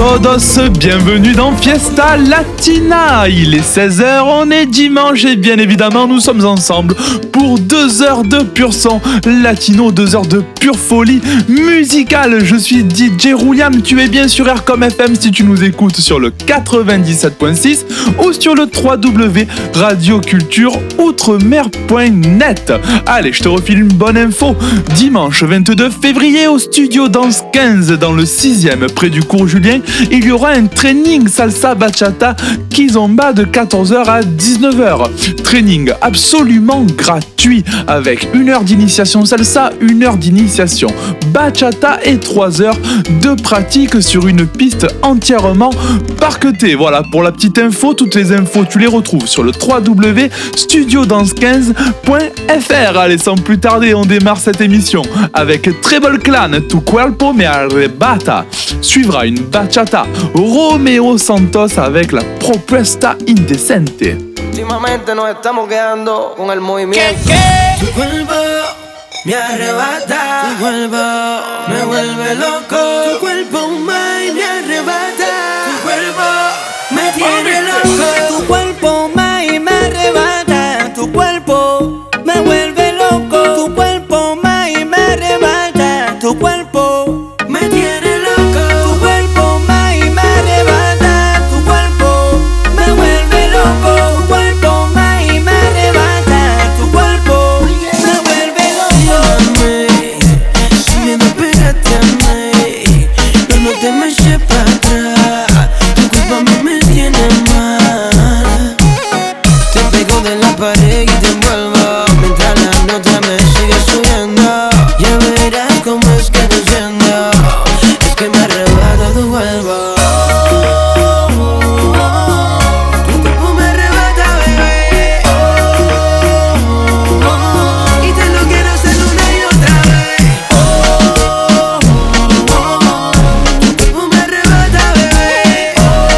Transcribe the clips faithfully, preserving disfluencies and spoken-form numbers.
todos, bienvenue dans Fiesta Latina. Il est seize heures, on est dimanche et bien évidemment nous sommes ensemble pour deux heures de pur son latino, deux heures de pure folie musicale. Je suis D J Rouliam, tu es bien sur Aircom F M si tu nous écoutes sur le quatre-vingt-dix-sept point six ou sur le w w w point radio culture outremer point net. Allez, je te refile une bonne info. Dimanche vingt-deux février au studio Danse quinze dans le sixième près du cours Julien, il y aura un training salsa bachata kizomba de quatorze heures à dix-neuf heures. Training absolument gratuit avec une heure d'initiation salsa, une heure d'initiation bachata et trois heures de pratique sur une piste entièrement parquetée. Voilà pour la petite info, toutes les infos tu les retrouves sur le w w w point studio danse quinze point f r. Allez, sans plus tarder, on démarre cette émission avec Treble Clan, Tu Cuerpo Me Arrebata. Suivra une bachata Romeo Santos avec la Propuesta Indecente. Últimamente nos estamos quedando con el movimiento. ¿Qué, qué? Tu cuerpo me arrebata, tu cuerpo me vuelve loco, tu cuerpo me, me arrebata, tu cuerpo me tiene loco, Tu cuerpo me, me arrebata, tu cuerpo me vuelve loco, tu cuerpo me, me arrebata, tu cuerpo me tiene loco, tu cuerpo me, me arrebata, tu cuerpo me vuelve loco, tu cuerpo me, me arrebata, tu cuerpo me vuelve loco. Llámame, si me despegaste a mí, no, no te me eches para atrás, tu cuerpo a mí me tiene mal. Te pego de la pared y te envuelvo, mientras la nota me sigue subiendo. Ya verás cómo es que te siento, es que me arrebata tu cuerpo. Tu cuerpo me arrebata, bebé, y te lo quiero hacer una y otra vez. Tu cuerpo me arrebata, bebé,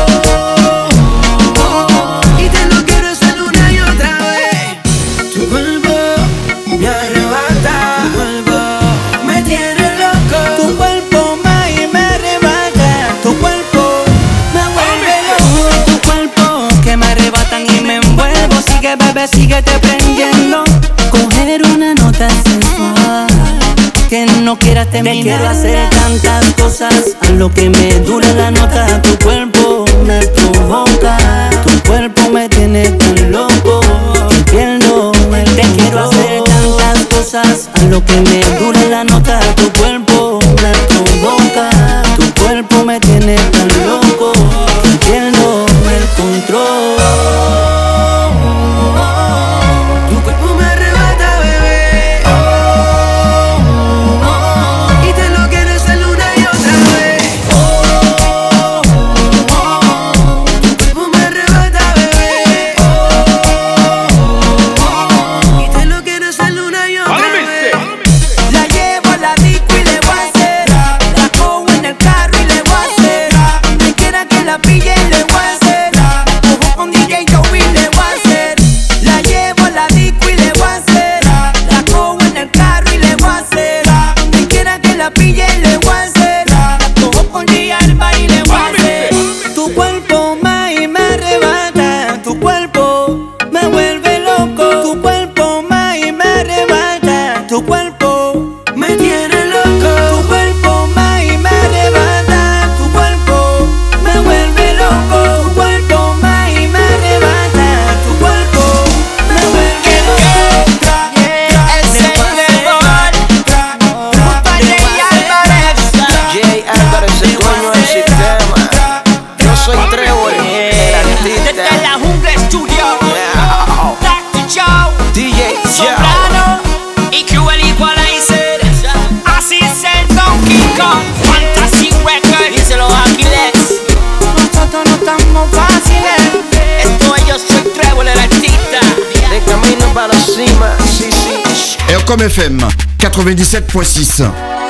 y te lo quiero hacer una y otra vez. Tu cuerpo me arrebata, tu cuerpo me tiene loco. Tu cuerpo me, me arrebata, tu cuerpo me vuelve loco. Tu cuerpo que me arrebatan y me envuelvo. Sigue, bebé, síguete prendiendo. Coger una nota sensual que no quieras terminar. Te quiero hacer tantas cosas, a lo que me dure la nota. Tu cuerpo me provoca, tu cuerpo me tiene tan loco que pierdo el Te quiero hacer tantas cosas, a lo que me dure la nota. Tu cuerpo me provoca, tu cuerpo me tiene tan loco que pierdo el control. Tu cuerpo me arrebata, bebé, y te lo quiero hacer una y otra vez. Tu cuerpo me arrebata, bebé, y te lo quiero hacer una y otra vez. La llevo a la disco y le voy a hacer, la cojo en el carro y le voy a hacer, donde quiera que la pille le voy a hacer, cojo con D J Joey le voy a hacer. La llevo a la disco y le voy a hacer, la cojo en el carro y le voy a hacer, donde quiera que la pille le voy a hacer, cojo con G Alba y le voy a hacer. Tu cuerpo me, me arrebata, tu cuerpo me vuelve loco, tu cuerpo me, me arrebata, tu cuerpo Me tiene loco, tu cuerpo me, me arrebata, tu cuerpo me vuelve loco, tu cuerpo me, me arrebata, tu cuerpo me vuelve loco. El señor, junto a Jay Álvarez. Jay Álvarez, el dueño del sistema. Yo soy Trevor, el artista. Desde la Jungla Studio, Now, doctor Joe, D J Soprano y Q el Equalizer. Así es el Donkey Kong, Fantasy Records. Díselo a Aquiles. Nosotros no estamos fáciles. Esto es Yo Soy Trevor, el artista. de camino para la cima, sí, sí. Aircom F M quatre-vingt-dix-sept point six.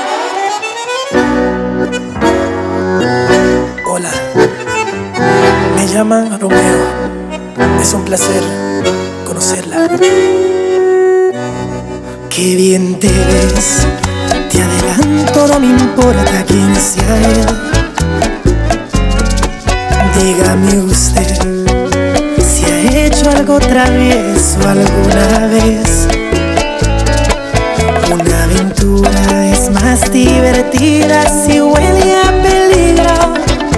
Hola, me llaman Romeo. Es un placer conocerla. Qué bien te ves, te adelanto, no me importa quién sea él. travieso alguna vez. Una aventura es más divertida si huele a peligro.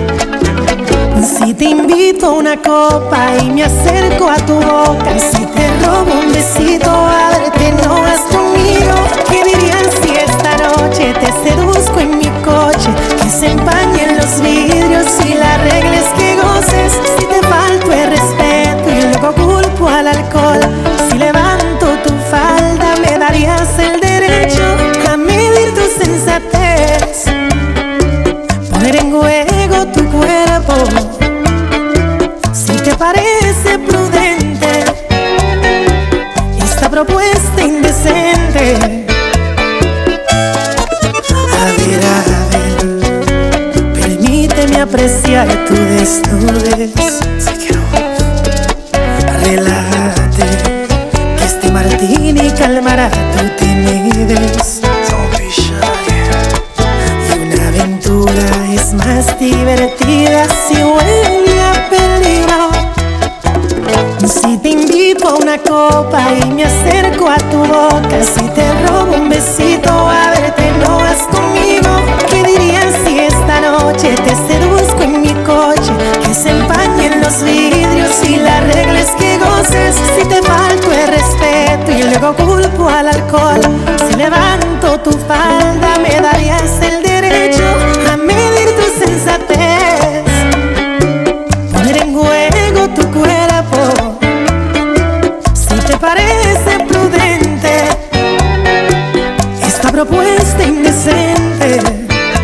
Si te invito a una copa y me acerco a tu boca, si te robo un besito, a verte no vas conmigo. ¿Qué dirían si esta noche te seduzco en mi coche? Que se empañen los vidrios y la regla es que goces. Si te falto el respeto y luego culpo al alcohol, si levanto tu falda me darías el derecho a medir tu sensatez, poner en juego tu cuerpo. Si te parece prudente esta propuesta indecente, a ver, a ver, permíteme apreciar tu desnudez. Relájate, que este martini calmará tu timidez. Y una aventura es más divertida si huele a peligro. Si te invito a una copa y me acerco a tu boca, si te robo un besito, a verte no vas conmigo. ¿Qué dirías si esta noche te seduzco en mi coche? Que se empañen los vidrios y la regla es que goces. Si te falto el respeto y luego culpo al alcohol, si levanto tu falda me darías el derecho a medir tu sensatez, poner en juego tu cuerpo. Si te parece prudente esta propuesta indecente,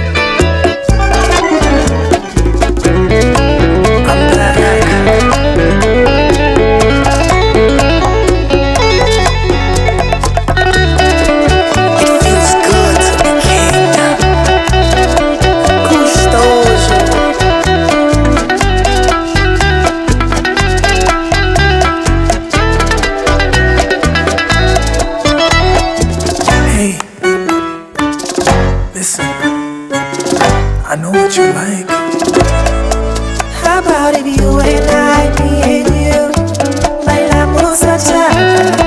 I know what you like. How about if you and I, me and you, bailamos bachata?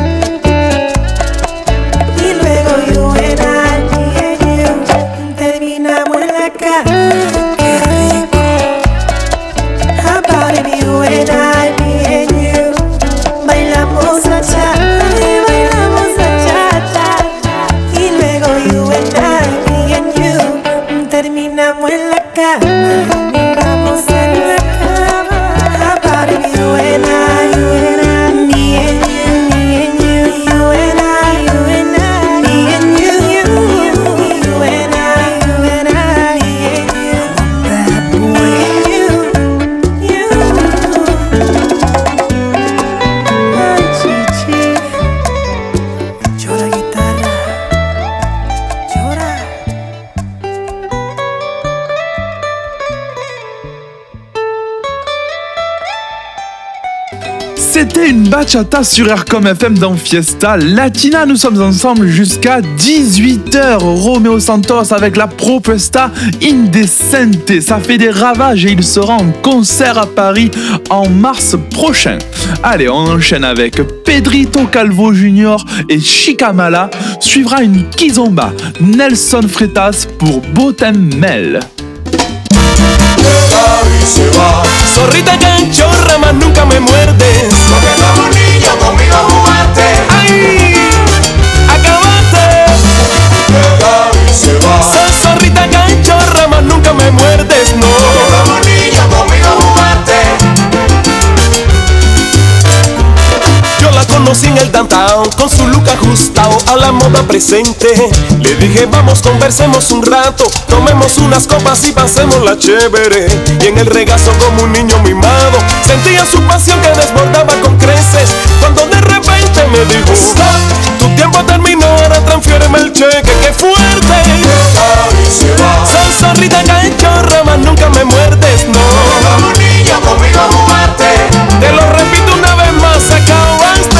Y luego you and I, me and you, terminamos en la cama. Qué rico. How about if you and I, me and you, bailamos bachata? Y bailamos bachata. Y luego you and I, me and you, terminamos en la cama, miramos en la cama. How about if you and I, you and I, me and you, me and you, you and I, you and I, me and you, you, you and I, you and I, me and you, bad boy, you, you. Ay, chichi, llora guitarra, llora. C'était une bachata sur Aircom F M dans Fiesta Latina. Nous sommes ensemble jusqu'à dix-huit heures. Romeo Santos avec la propuesta Indecente. Ça fait des ravages et il sera en concert à Paris en mars prochain. Allez, on enchaîne avec Pedrito Calvo Junior et Chicamala. Suivra une kizomba, Nelson Freitas pour Botem Mel. Se va. Zorrita canchorra, más nunca me muerdes. Porque como niño conmigo jugaste. ¡Ay! ¡Acabaste! Se va. Soy zorrita canchorra, más nunca me muerdes, no. Porque como niño conmigo jugaste. Yo la conocí en el downtown con su look ajustado a la moda presente. Le dije vamos conversemos un rato, tomemos unas copas y pasémosla chévere. Y en el regazo como un niño mimado sentía su pasión que desbordaba con creces. Cuando de repente me dijo stop, tu tiempo terminó, ahora transfiéreme el cheque. ¡Qué fuerte! Soy zorrita cachorra, más nunca me muerdes, no. Como un niño conmigo jugaste. Te lo repito una vez más, acabaste.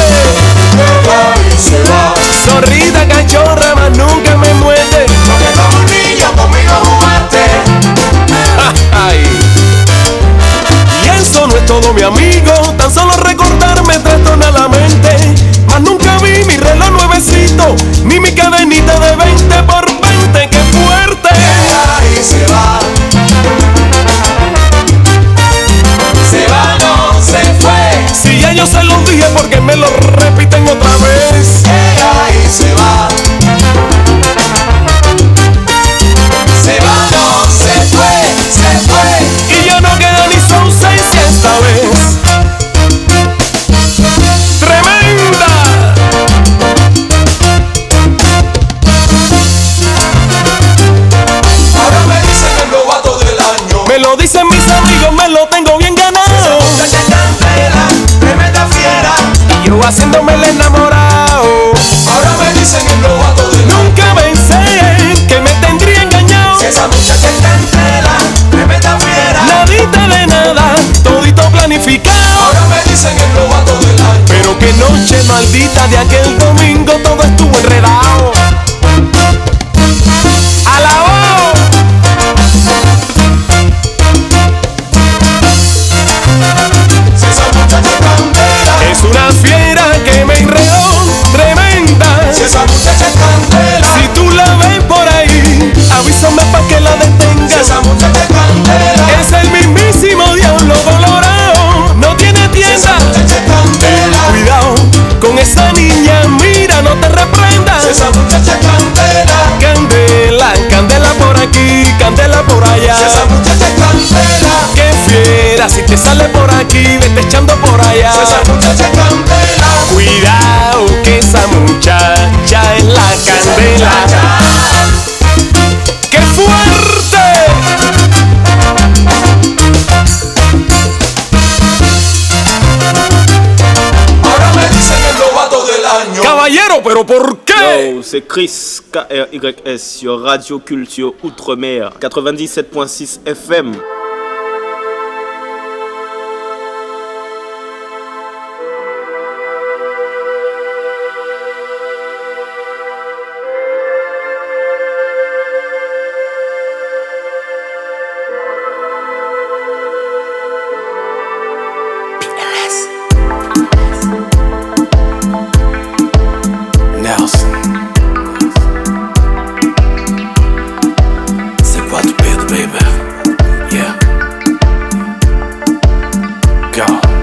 Zorrita cachorra, más nunca me muerde. Porque como un niño conmigo jugaste. Ay. Y eso no es todo, mi amigo. Tan solo recordarme te quinto, ni mi cadenita de veinte por veinte, ¡qué fuerte! Ahí se va. Se va, no se fue. Si ya yo se los dije, porque me lo repiten otra vez. Ahí se va. Se va, no se fue, se fue. Y ya no queda ni su ausencia esta vez. ¡Tremenda! Ahora me dicen el novato del año. Me lo dicen mis amigos, me lo tengo bien ganado. Esa muchacha es candela, tremenda fiera. Y yo haciéndome el enamorado. Ahora me dicen el novato del año. Nunca pensé que me tendría engañado. Si esa muchacha es candela, tremenda fiera. Nadita de nada, todito planificado. Ahora me dicen el novato del año. Pero qué noche maldita de aquel domingo, todo estuvo enredado. ¡Alabó! Si esa muchacha es candela, Es una fiera que me enredó, tremenda. si esa muchacha es candela, Si tú la ves por ahí, avísame pa' que la si detenga. esa muchacha es candela, Es el mismísimo diablo colorado, no tiene si tienda. esa muchacha es candela, Cuidado con esa niña, mira, no te reprendas. si esa muchacha es candela, Candela, candela por aquí, candela por allá. si esa muchacha es candela, Qué fiera, si te sale por aquí, vete echando por allá. si esa muchacha es candela, Cuidado que esa muchacha es la si esa candela. muchacha. ¡Qué fuerte! Ahora me dicen el novato del año. Caballero, ¿pero por qué? Yo, c'est Chris, K R Y S, sur Radio Culture Outre-mer, quatre-vingt-dix-sept point six F M. Nelson. C'est quoi tu pètes, baby? Yeah. Go.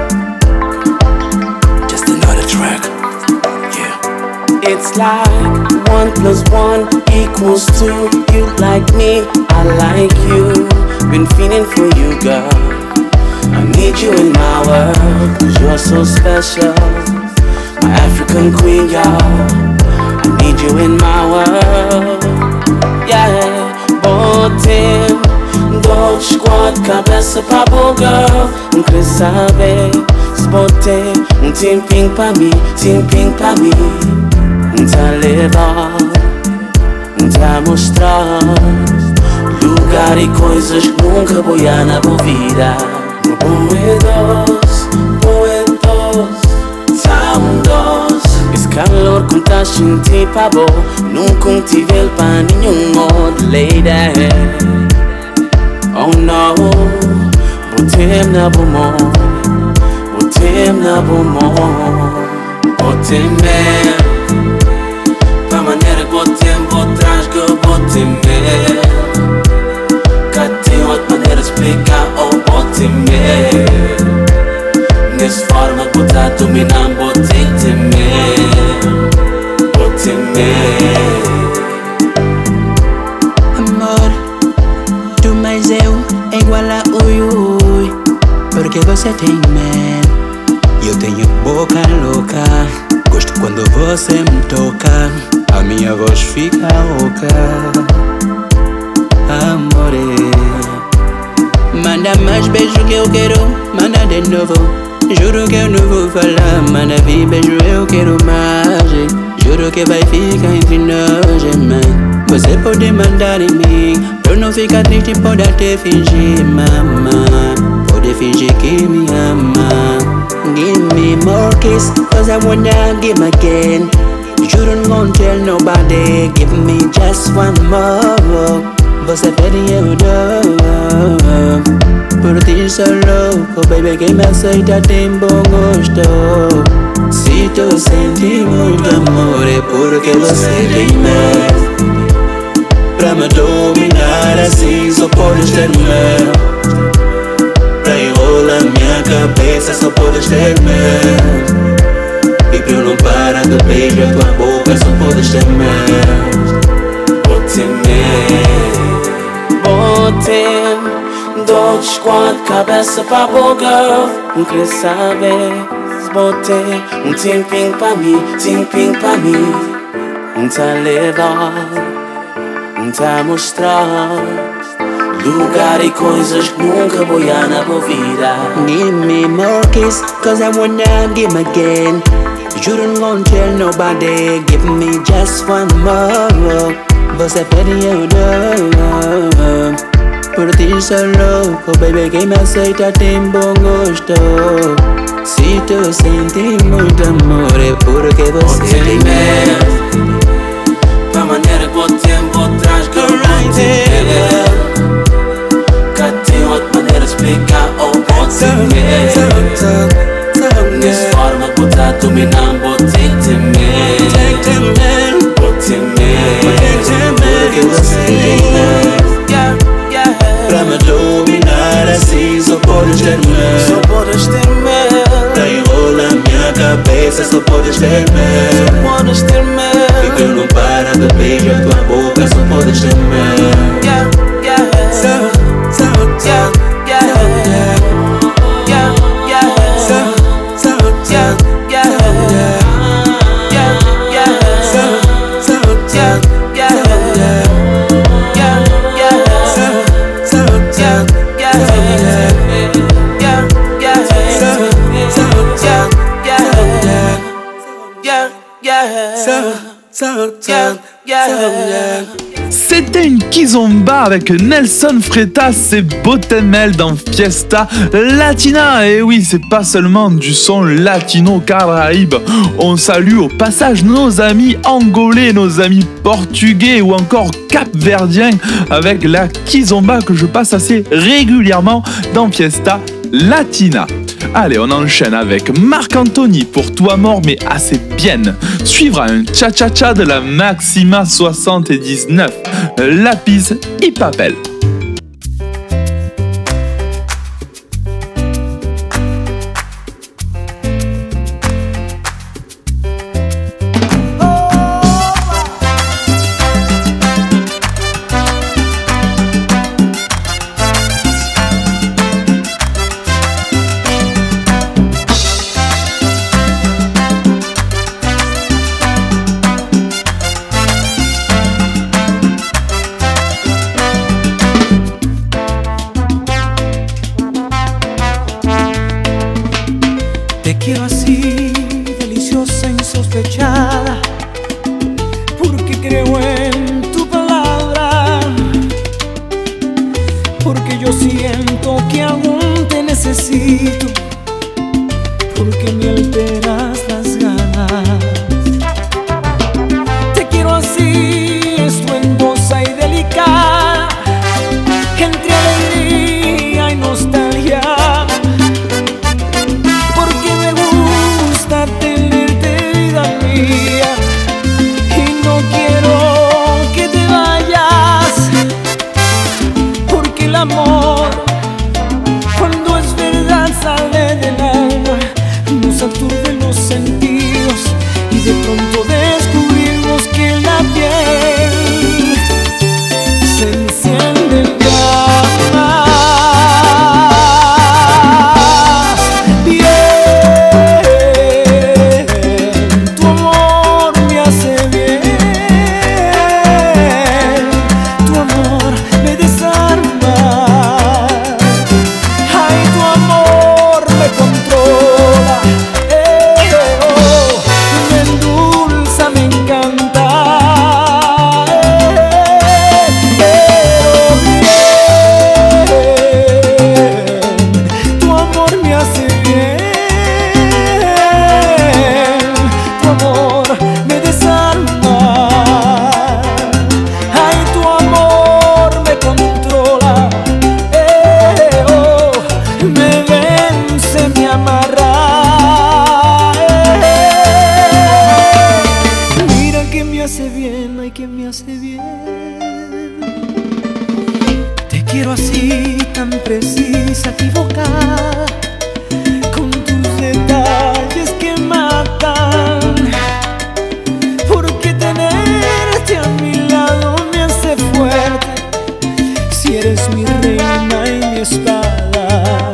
Just another track. Yeah. It's like one plus one equals two. You like me, I like you. Been feeling for you, girl. I need you in my world, cause you're so special. My African queen, y'all. I need you in my world. Yeah, botem dois, quatro, cabeça pra boa girl. Não quer saber se botei um tempinho pra mim, tempinho pra mim. Tá levar, tá mostrar lugar e coisas que nunca vou ir na minha vida. Boedos, boedos, tão doce. Esse calor que tá sentindo pra bom, nunca tive pra nenhum outro lady. Oh no, botem na bom, botem na bom, botem mesmo. Pa maneira que botem, botrás que botem mesmo. Cá tem outra maneira de explicar, oh botem mesmo. Nessa forma que botar dominando, botem mesmo, botem mesmo. Amor, tu mais eu é igual a ui ui. Porque você tem man, eu tenho boca louca. Gosto quando você me toca, a minha voz fica rouca. Amore, manda mais beijo que eu quero, manda de novo. Juro que eu não vou falar, manda vir beijo, eu quero mais. Juro que vai ficar entre nós, mãe. Você pode mandar em mim, pra eu não ficar triste, pode até fingir, mamãe. Pode fingir que me ama. Give me more kiss, cause I wanna give again. You don't gonna tell nobody, give me just one more. Você pede e eu dou. Por ti sou louco, baby, quem me aceita tem bom gosto. Se Se tu senti muito amor é porque você tem medo. Pra me dominar assim só podes ter medo. Pra enrolar minha cabeça só podes ter medo. E pra eu não parar de beijar tua boca só podes ter medo. Bote medo. Botem dois, quatro, cabeça pra boca. Não quer saber. Botem um tempinho pra mim, tempinho pra mim. Um tá levar, um tá mostrar lugar e coisas que nunca vou ir na minha vida. Give me more kiss, cause I wanna give again. You don't gonna tell nobody, give me just one more. Você pediu não. Por ti sou louco, baby, quem me aceita tem bom gosto. Se tu senti muito amor é porque você tem medo. Pra maneira que o tempo traz que eu não entendo. Cá tem outra maneira de explicar ou pode medo. Nessa forma que tá dominando, vou ter que ter medo. Vou ter medo, porque você tem medo. Pra me dominar assim só podes ter medo. Só podes ter medo. Pra enrolar minha cabeça só podes ter medo. Só podes ter medo. E que eu não para de beijar tua boca só podes ter medo. Yeah, yeah. So, so, so, yeah, yeah. Yeah, yeah. so, so, Yeah, yeah. Yeah, yeah. so, so, Yeah, yeah. Yeah, yeah. so, so, Yeah, yeah. Yeah, yeah. Yeah, yeah. so, so, so, Yeah. C'était une kizomba avec Nelson Freitas et Botemel dans Fiesta Latina. Et oui, c'est pas seulement du son latino-caraïbe. On salue au passage nos amis angolais, nos amis portugais ou encore capverdiens avec la kizomba que je passe assez régulièrement dans Fiesta Latina. Allez, on enchaîne avec Marc Anthony pour Toi mort mais assez bien. Suivra un cha-cha-cha de la Maxima soixante-dix-neuf. Lapis y papel. Te quiero así, deliciosa, insospechada, porque creo en tu palabra, porque yo siento que aún te necesito, porque me alteras las ganas. Te quiero así, estruendosa y delicada, entre alegría y nostalgia. Amor, cuando es verdad sale del alma, nos aturde los sentidos y de pronto descubrimos que la piel se enciende en llamas. Bien, tu amor me hace bien, tu amor me desarma. Ay, tu amor me controla, así, tan precisa, equivocada, con tus detalles que matan. Porque tenerte a mi lado me hace fuerte, si eres mi reina y mi espada.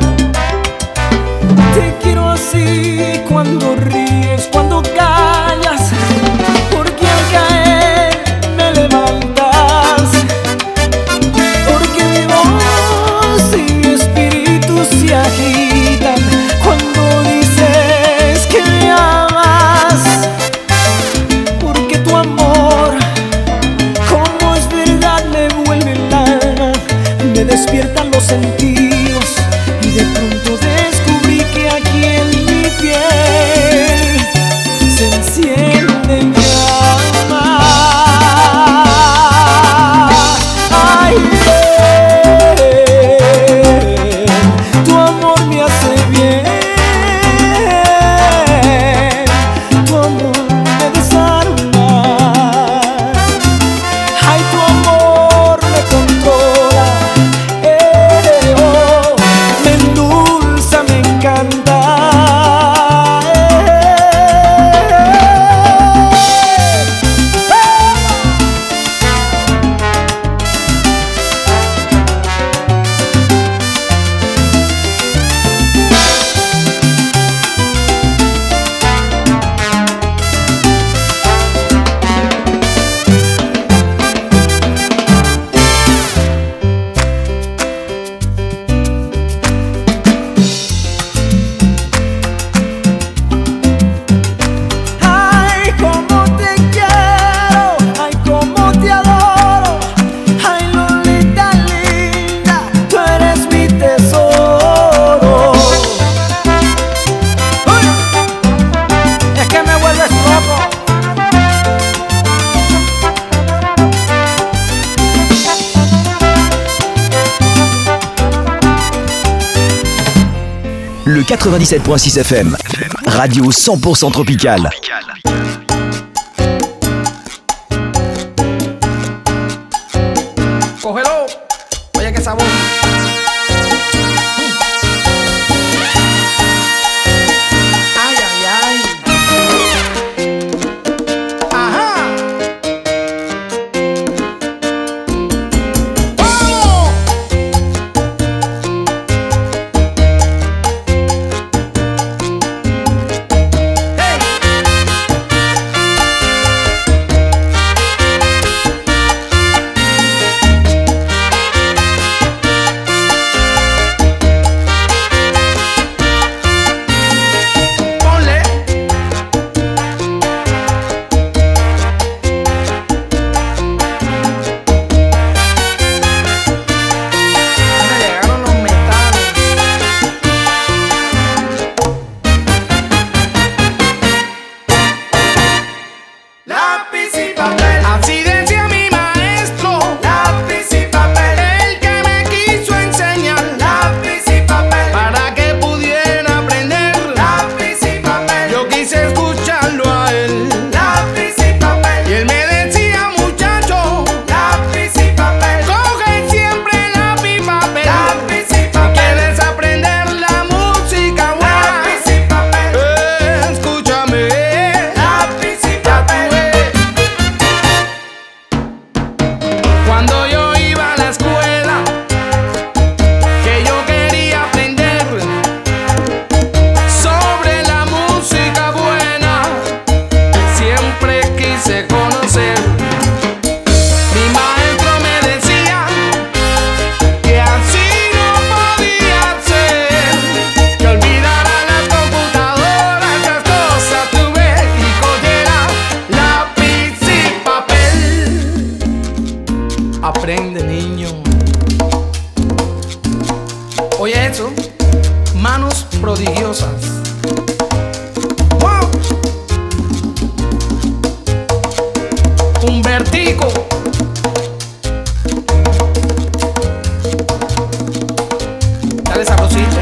Te quiero así, cuando ríes, cuando callas, porque al caer me levantas, porque mi voz y mi espíritu se agitan cuando dices que me amas, porque tu amor, como es verdad, me vuelve el alma, me despiertan los sentidos y de pronto descubrí que aquí en mi piel se enciende mi alma. Ay, bien, tu amor me hace bien, tu amor me desarma. Ay, tu amor me controla, eh, oh, me endulza, me encanta. Ay, cómo te quiero, ay, cómo te adoro, ay, Lolita linda, tú eres mi tesoro. Uy, es que me vuelves loco. Le quatre-vingt-dix-sept point six F M, radio cent pour cent tropicale. Cógelo, oye qué sabor. Ay, ay, ay. Ajá. ¡Vamos! ¡Hey! Aprende, niño. Oye eso, manos prodigiosas. ¡Wow! Un vertigo. Dale sabrosito.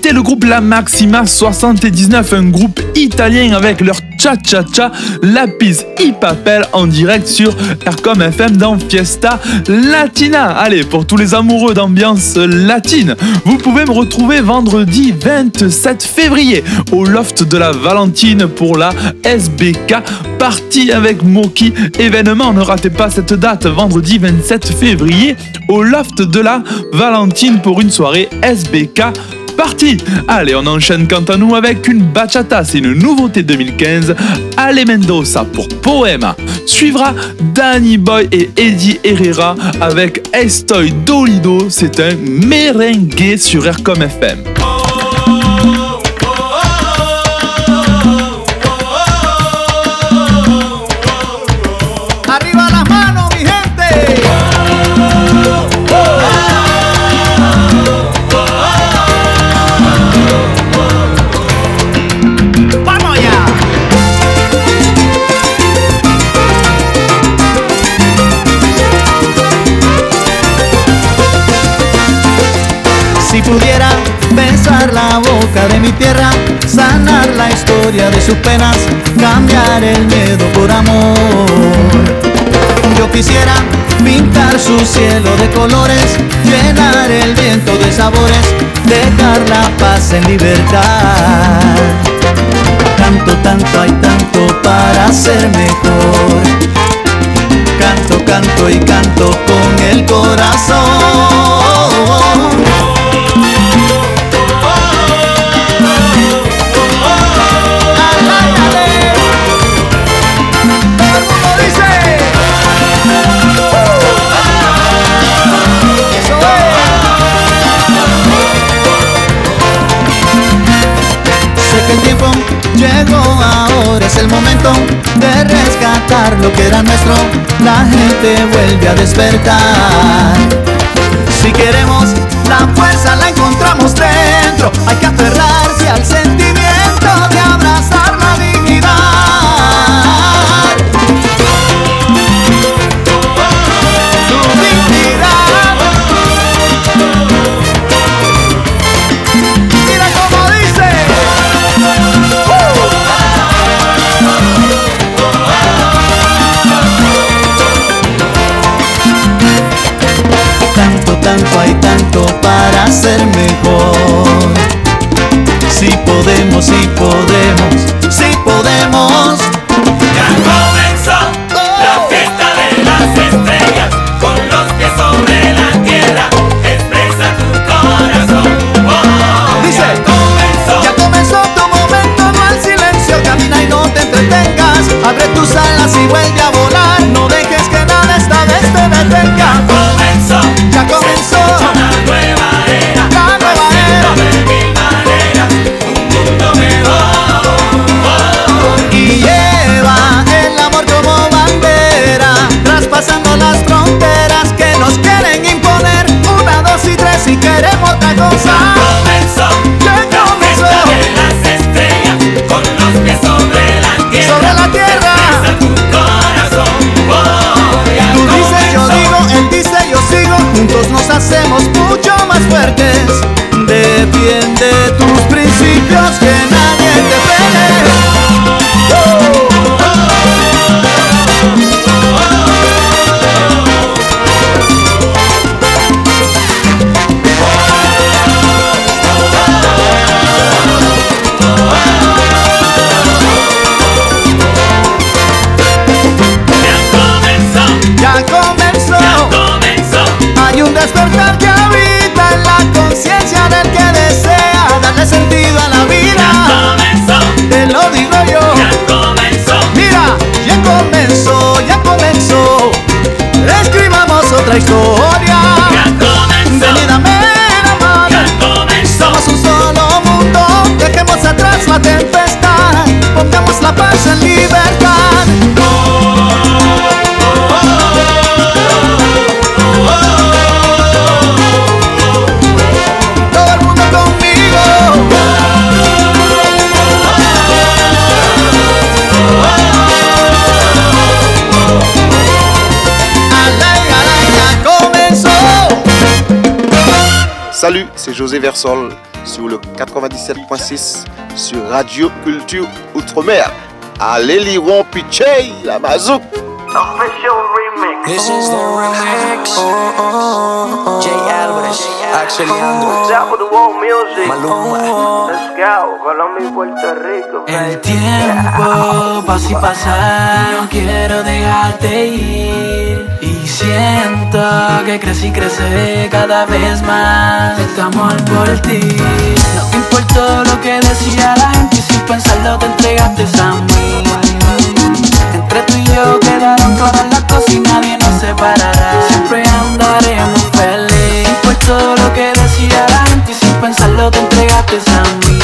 C'était le groupe La Maxima soixante-dix-neuf, un groupe italien avec leur cha-cha-cha, Lapis y Papel en direct sur Aircom F M dans Fiesta Latina. Allez, pour tous les amoureux d'ambiance latine, vous pouvez me retrouver vendredi vingt-sept février au Loft de la Valentine pour la S B K Party avec Moki événement. Ne ratez pas cette date, vendredi vingt-sept février au Loft de la Valentine pour une soirée S B K Party. Allez, on enchaîne quant à nous avec une bachata, c'est une nouveauté deux mille quinze, Ale Mendoza pour Poema. Suivra Danny Boy et Eddie Herrera avec Estoy Dolido, c'est un merengue sur Aircom F M. Arriba las manos, mi gente. ¡Vamos allá! Si pudiera besar la boca de mi tierra, sanar la historia de sus penas, cambiar el miedo por amor. Yo quisiera pintar su cielo de colores, llenar el viento de sabores, dejar la paz en libertad. Tanto, tanto, hay tanto para ser mejor. Canto, canto y canto con el corazón. El tiempo llegó ahora, es el momento de rescatar lo que era nuestro. La gente vuelve a despertar. Si queremos la fuerza la encontramos dentro. Hay que aferrarse al sentimiento de abrazar la dignidad. Tu dignidad. Mira cómo dice. Tanto, tanto, hay tanto para ser mejor. Si podemos, si podemos, si podemos. Ya comenzó la fiesta de las estrellas, con los pies sobre la tierra, expresa tu corazón. Oh, Dice, ya comenzó, ya comenzó tu momento, no al silencio, camina y no te entretengas. Abre tus alas y vuelve a volar, no dejes que nada esta vez te detenga. Ya comenzó una nueva era, la nueva era de mil maneras, un mundo mejor. Oh, y lleva el amor como bandera, traspasando las fronteras que nos quieren imponer. Una, dos y tres y queremos otra cosa. comenzó Ya comenzó la fiesta de las estrellas, con los pies sobre la tierra, sobre la tierra. expresa tu corazón. Oh, ya Tú dices, yo comenzó. digo, él dice, yo sigo. Juntos nos hacemos mucho más fuertes. Defiende tus principios, que nadie te frene. Ya comenzó, hay un despertar que habita en la conciencia del que desea darle sentido a la vida. Te lo digo yo. Mira, ya comenzó, ya comenzó. Escribamos otra historia. Venid a ver, amado. Somos un solo mundo. Dejemos atrás la tempestad. Pongamos la paz en libertad. Todo el mundo conmigo. Alay, alay, ya comenzó. Salut, c'est José Versol sur le quatre-vingt-dix-sept point six sur Radio Culture Outre-mer. Allez, Liron Piché, la mazouk. Official remix. This is the remix. Oh, oh, oh. Jay Alvarez, Axel Leandro, Top of the world music. Maluma. Let's go, Colombia y Puerto Rico. El tiempo pasa y pasa, no quiero dejarte ir. Y siento que crece y crece cada vez más este amor por ti. No te importó lo que decía la gente y sin pensarlo te entregaste a mí. Entre tú y yo quedaron claras las cosas y nadie nos separará. Siempre andaremos feliz. Por todo lo que decía la gente y sin pensarlo te entregaste a mí.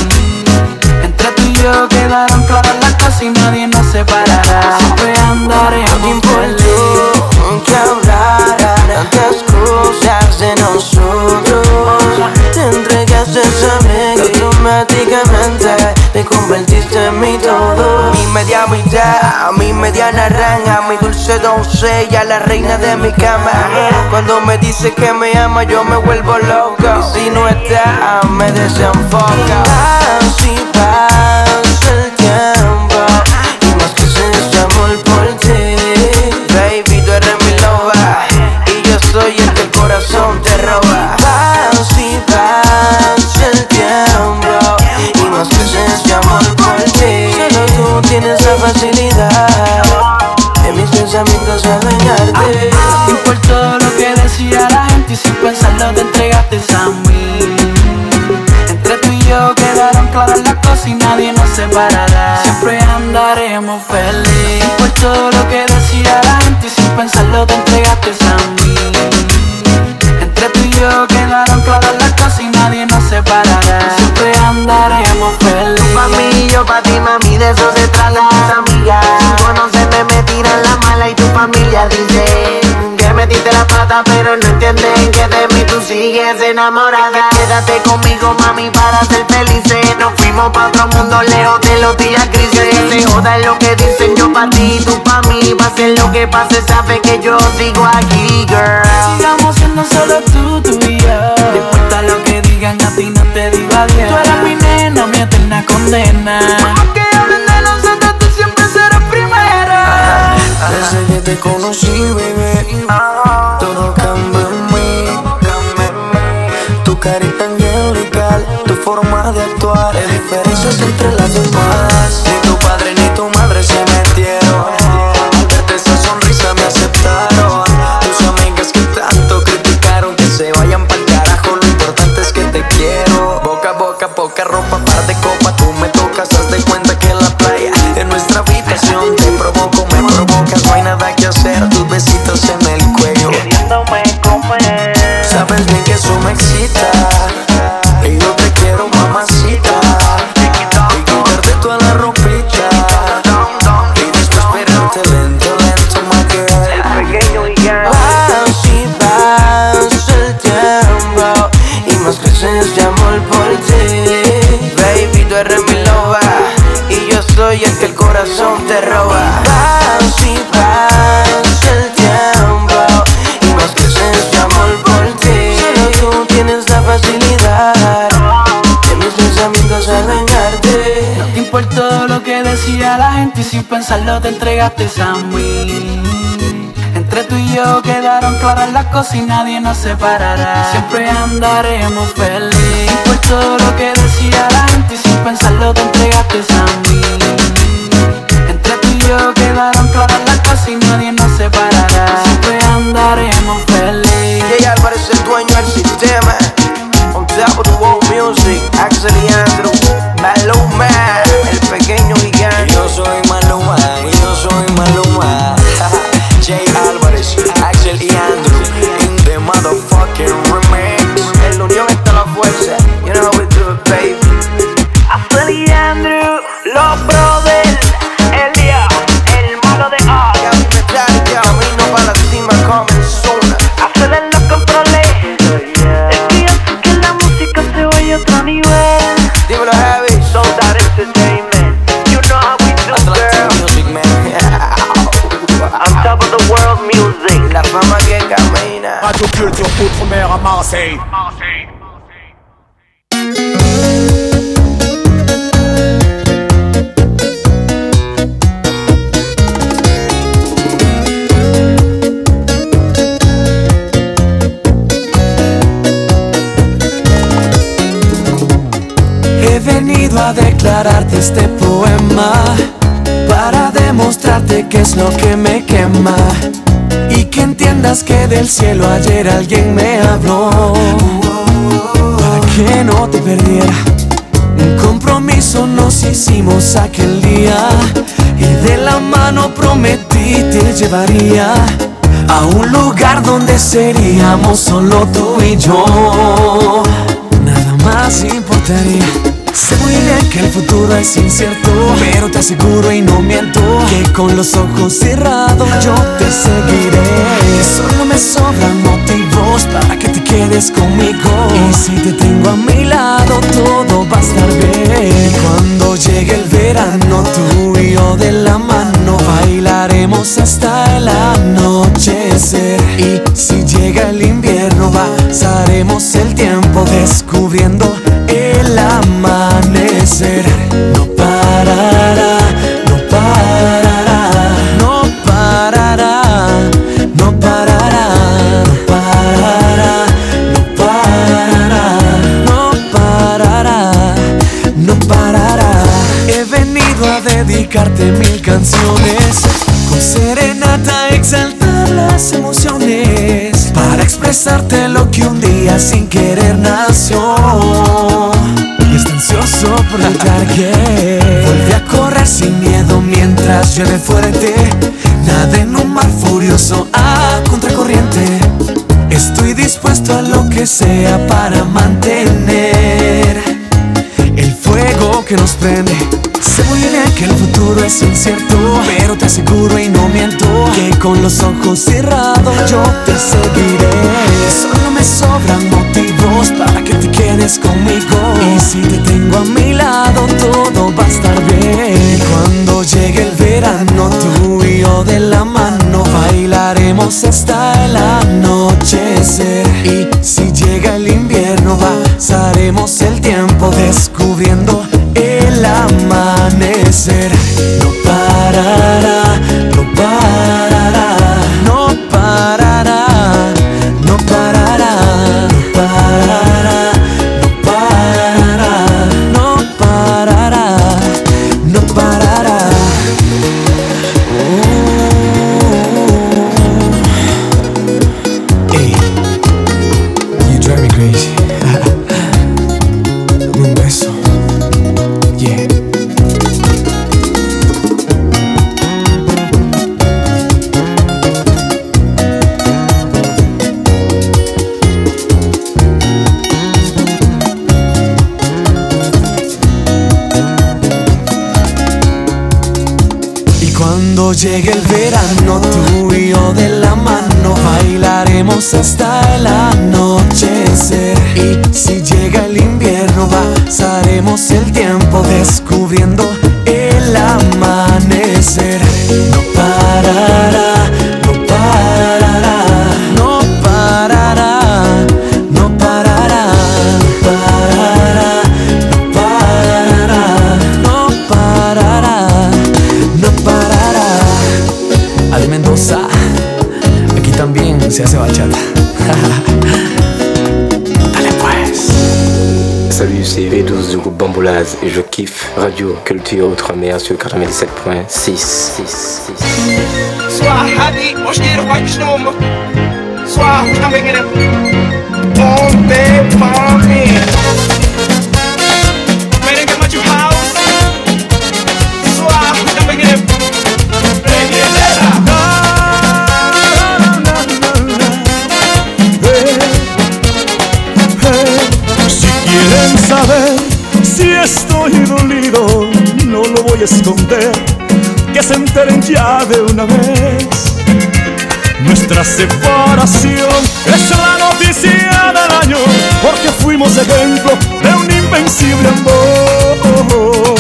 Entre tú y yo quedaron claras las cosas y nadie nos separará. Siempre andaremos feliz. Que hablara tantas cosas de nosotros. Te entregaste a mí y automáticamente te convertiste en mi todo. Mi media mitad, mi media naranja, mi dulce doncella, la reina de mi cama. Cuando me dice que me ama yo me vuelvo loco. Y si no está, me desenfoca. Así pasa el tiempo y más que sé este amor por ti. Baby, tú eres mi loba y yo soy el que el corazón te roba. Así pasa el tiempo y más que sé este amor por ti. Solo tú tienes la facilidad en mis pensamientos de dañarte. Y por todo lo que decía la gente y sin pensarlo te entregaste a mí. Entre tú y yo quedaron claras las cosas y nadie nos separará. Siempre andaremos feliz. Y por todo lo que decía la gente y sin pensarlo te entregaste a mí. Entre tú y yo quedaron claras las cosas y nadie nos separará. Siempre andaremos feliz. Tú pa' mí y yo pa' ti, mami, de eso se trata tus amigas. Sin conocerme me tiran la mala y tu familia dice que metiste la pata pero no entienden que de mí tú sigues enamorada. Quédate conmigo, mami, para ser felices. Nos fuimos pa' otro mundo lejos de los días grises. Se joda lo que dicen, yo pa' ti, tú pa' mí. Pase lo que pase, sabes que yo sigo aquí, girl. Sigamos siendo solo tú, tú y yo. No importa lo que digan, a ti no te digo adiós. Tú eres mi nena, mi eterna condena. Aunque hablen de nosotros, tú siempre serás primera. Desde que te conocí, baby, todo cambió en mí. Tu carita angelical, tu forma de actuar, hay diferencias entre las demás. Ni tu padre ni tu madre se metieron. Al verte esa sonrisa me aceptaron. Tus amigas que tanto criticaron, que se vayan pa'l carajo, lo importante es que te quiero. Boca a boca, poca ropa, par de copas, tú me tocas, haz de cuenta que en la playa, en nuestra habitación, te provoco, me provocas, no hay nada que hacer, tus besitos en el cuello, queriéndome comer. Sabes bien que eso me excita, y yo te quiero, mamacita, y quitarte toda la ropita, y después esperarte lento, lento, my girl. El pequeño gigante. Así pasa el tiempo y más crece este amor por ti. Baby, tú eres mi loba y yo soy el que el corazón te roba. Así pasa el tiempo y más crece este amor por ti. Solo tú tienes la facilidad de mis pensamientos a dañarte. No te importó lo que decía la gente y sin pensarlo te entregaste a mí. Entre tú y yo quedaron claras las cosas y nadie nos separará. Siempre andaremos feliz. Por todo lo que decía la gente y sin pensarlo te entregaste a mí. Entre tú y yo quedaron claras las cosas y nadie nos separará. Siempre andaremos feliz. Jay Alvarez, el dueño del sistema. On top of the world music, Axel Leandro, Maluma, el pequeño gigante. Yo soy Maluma, yo soy Maluma. Jay Alvarez, Axel y Andrew in the motherfucking remix. En la unión está la fuerza, you know how we do it, baby. Axel y Andrew, los brothers, Elia, el malo de A. Gaby Metallica, camino para la cima, coming soon. Axel en los controles. Es que yo sé que la música se oye a otro nivel. Dímelo, Javi. So that entertainment, you know how we do, Atlantic girl. music, man. On top of the world music. La fama que camina. Radio Culture Outre-mer à Marseille. Marseille. declararte este poema, para demostrarte que es lo que me quema, y que entiendas que del cielo ayer alguien me habló, para que no te perdiera. Un compromiso nos hicimos aquel día, y de la mano prometí te llevaría a un lugar donde seríamos solo tú y yo. Nada más importaría. Sé muy bien que el futuro es incierto, pero te aseguro y no miento que con los ojos cerrados yo te seguiré. Que solo me sobran motivos para que te quedes conmigo, y si te tengo a mi lado todo va a estar bien. Y cuando llegue el verano tú y yo de la mano bailaremos hasta el anochecer. Y si llega el invierno pasaremos el tiempo descubriendo el amanecer. No parará, no parará, no parará, no parará, no parará, no parará, no parará, no parará. He venido a dedicarte mil canciones, con serenata exaltar las emociones, para expresarte lo que un día sin querer nació. Y está ansioso por gritar que vuelve a correr sin miedo mientras llueve fuerte. Nada en un mar furioso a contracorriente. Estoy dispuesto a lo que sea para mantener el fuego que nos prende. Sé muy bien que el futuro es incierto, pero te aseguro y no miento que con los ojos cerrados yo te seguiré. Solo me sobran motivos para que te quedes conmigo, y si te tengo a mi lado todo va a estar bien. Y cuando llegue el verano tú y yo de la mano bailaremos hasta el anochecer. Y si llega el invierno pasaremos el tiempo descubriendo el amanecer. No parará, no parará, no parará, no parará, no parará, no parará, no parará, no parará. Oh. Hey, you drive me crazy. Dame un beso. Yeah. Y cuando llegue el verano tú y yo de la mano bailaremos hasta el anochecer. Y si llega el invierno pasaremos el tiempo descubriendo el amanecer. No parará, no parará, no parará, no parará, no parará, no parará, no parará, no parará. Ale Mendoza, aquí también se hace bachata. Dale pues. Salut, c'est V douze du groupe Bamboulaz et je kiffe Radio Culture Outre-mer sur quatre-vingt-dix-sept point six. Soir hadi, مشكلة وحش نومه Soir, I'm making it on the party. Ready to get my house. Soir, I'm making it ready Si quieren saber si estoy dolido, no lo voy a esconder, que se enteren ya de una vez. Nuestra separación es la noticia del año, porque fuimos ejemplo de un invencible amor.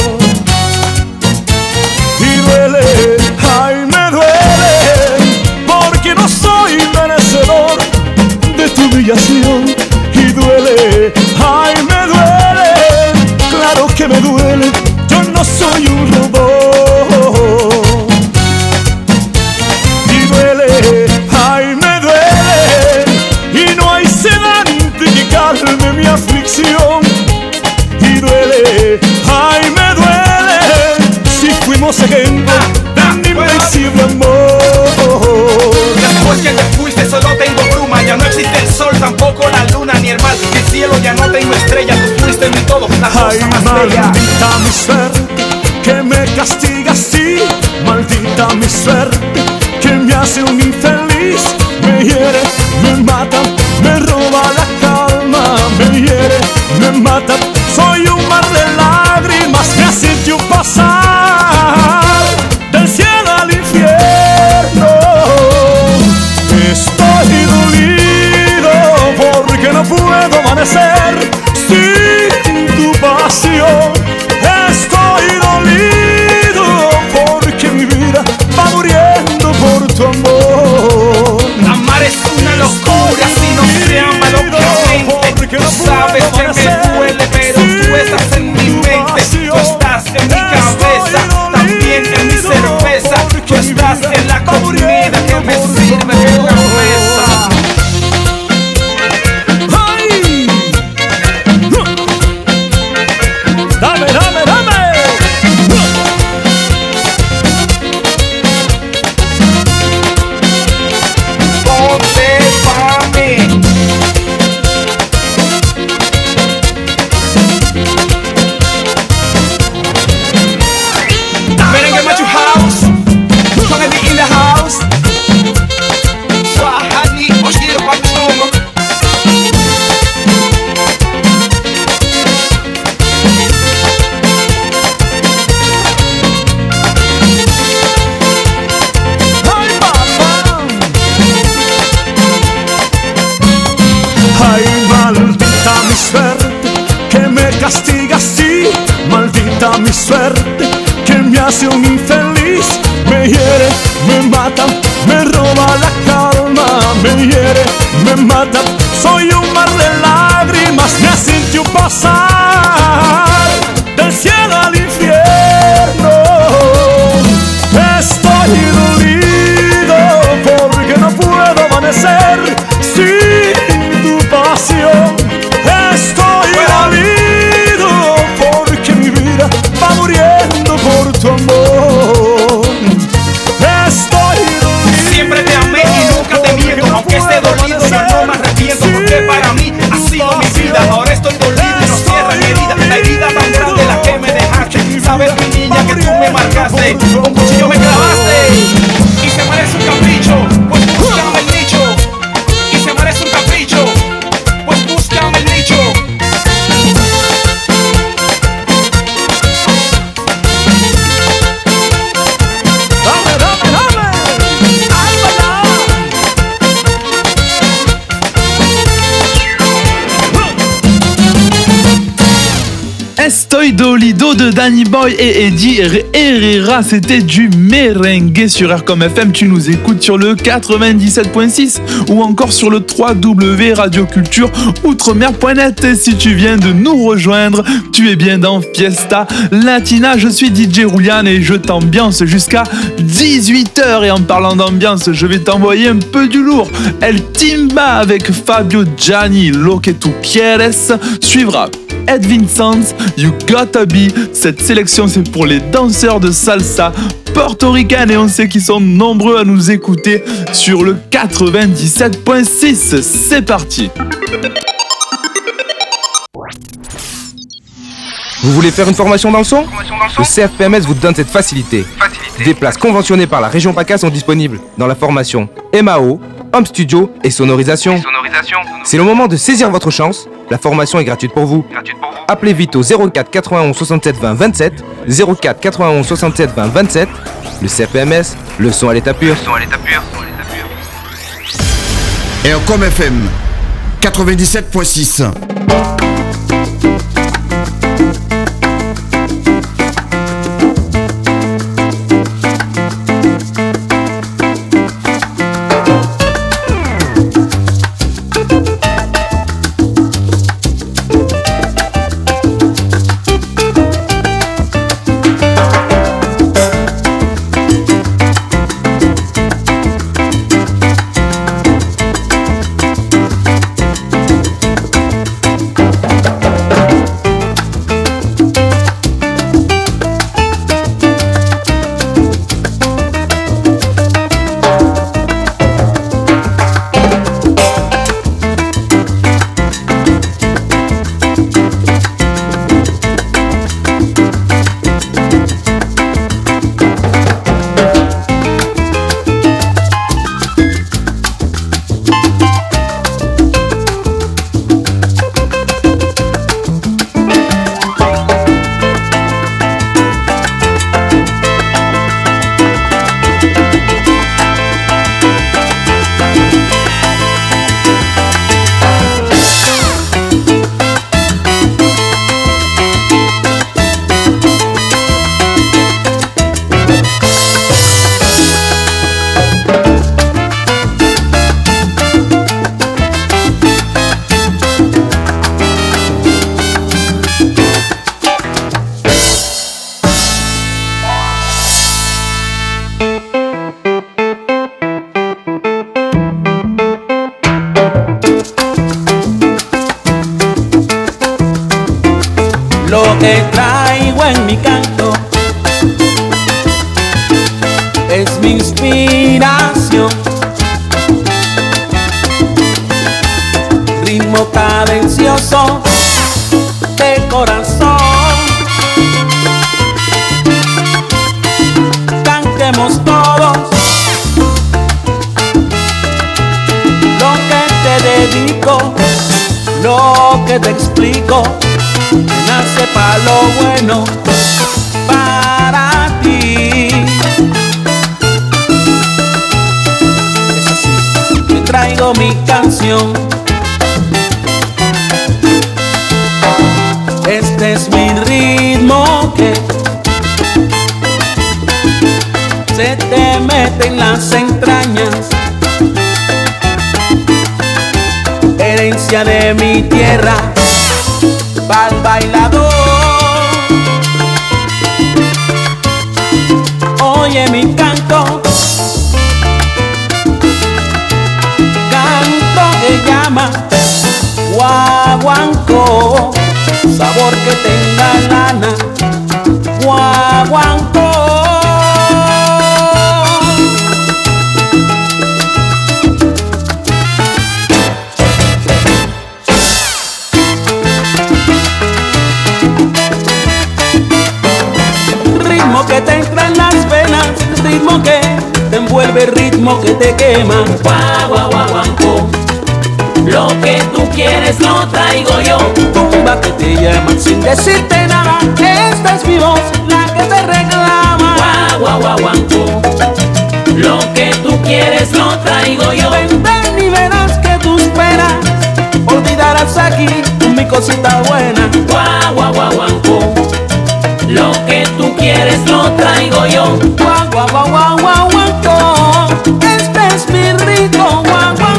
Y duele, ay me duele, porque no soy merecedor de tu humillación. Y duele, ay me duele, claro que me duele, yo no soy un robot. Y duele, ay me duele, y no hay sedante que calme mi aflicción. Y duele, ay me duele, de mi invencible amor. Después que te fuiste solo tengo bruma. Ya no existe el sol, tampoco la luna ni el mar. El cielo ya no tengo estrella. Tú fuiste mi todo, la cosa Ay, más bella. maldita mi suerte que me castiga así. Maldita mi suerte que me hace un infeliz. Me hiere, me mata, me roba la calma. Me hiere, me mata. Soy un mar de lágrimas que sintió pasar del cielo al infierno. Estoy dolido porque no puedo amanecer sin tu pasión. Estoy dolido porque mi vida va muriendo por tu amor. Amar es una locura si no se ama locamente. Tú sabes que me duele, pero tú estás en mi mente. Tú estás en mi cabeza, también en mi cerveza. Tú estás en la comida que me sirve en la mesa. ¡Ay! ¡Dame, dame, dame! Ponte pa' mí. Merengue Machu House, gonna be in the house. Swahili, Oshiro Pachongo. ¡Ay, papá! Ay, maldita mi suerte que me castiga así. Maldita mi suerte que me hace un infeliz. Me hiere, me mata, me roba la calma. Me hiere, me mata. Soy un mar de lágrimas, me sintió pasar del cielo al infierno. Estoy dolido porque no puedo amanecer sin tu pasión. Estoy dolido porque mi vida va muriendo por tu amor. Estoy dolido. Siempre te amé y nunca te miento. Aunque esté dolido yo no me arrepiento. Porque para mí ha sido mi vida. Ahora estoy dolido y no cierra mi herida. La herida tan grande la que me dejaste. Sabes mi niña que tú me marcaste. Un cuchillo me clavaste. Y se merece un capricho. Pues búscame el nicho. Y se merece un capricho. Pues búscame el nicho. Dame, dame, dame. Estoy dolido de Danny Boy et Eddie Herrera, c'était du merengue sur R comme F M. Tu nous écoutes sur le quatre-vingt-dix-sept point six ou encore sur le w w w point radio culture outremer point net. Et si tu viens de nous rejoindre, tu es bien dans Fiesta Latina. Je suis D J Roulian et je t'ambiance jusqu'à dix-huit heures. Et en parlant d'ambiance, je vais t'envoyer un peu du lourd. El Timba avec Fabio Gianni, Lo que tu quieres. Suivra Ed Vincent, You Gotta Be. Cette sélection, c'est pour les danseurs de salsa portoricaine et on sait qu'ils sont nombreux à nous écouter sur le quatre-vingt-dix-sept point six. C'est parti. Vous voulez faire une formation dans le son ? Le C F P M S vous donne cette facilité. Des places conventionnées par la région PACA sont disponibles dans la formation M A O, Home Studio et sonorisation. C'est le moment de saisir votre chance. La formation est gratuite pour vous. Appelez vite au zéro quatre quatre-vingt-onze soixante-sept vingt vingt-sept, zéro quatre quatre-vingt-onze soixante-sept vingt vingt-sept. Le C F P M S, le son à l'état pur. Aircom F M quatre-vingt-dix-sept point six. es mi inspiración. Ritmo cadencioso de corazón. Cantemos todos lo que te dedico, lo que te explico, que nace para lo bueno, para ti. Es así, te traigo mi canción. Este es mi ritmo que se te mete en las entrañas, herencia de mi tierra, pa'l bailador. Oye mi canto, canto que llama guaguancó, sabor que tenga lana, guaguancó. Ritmo que te entra en las venas, ritmo que te envuelve, ritmo que te quema. Guau, guau, guau, guau. Lo que tú quieres lo traigo yo. Tumba que te llama sin decirte nada. Esta es mi voz, la que te reclama. Guau, guau, guau, guau. Lo que tú quieres lo traigo yo. Ven, ven y verás que tú esperas. Olvidarás aquí mi cosita buena. Guau, guau, guau, guau. Lo que tú quieres lo traigo yo. Guau, guau, guau, guau, guau, guau. Este es mi ritmo, guau, guau.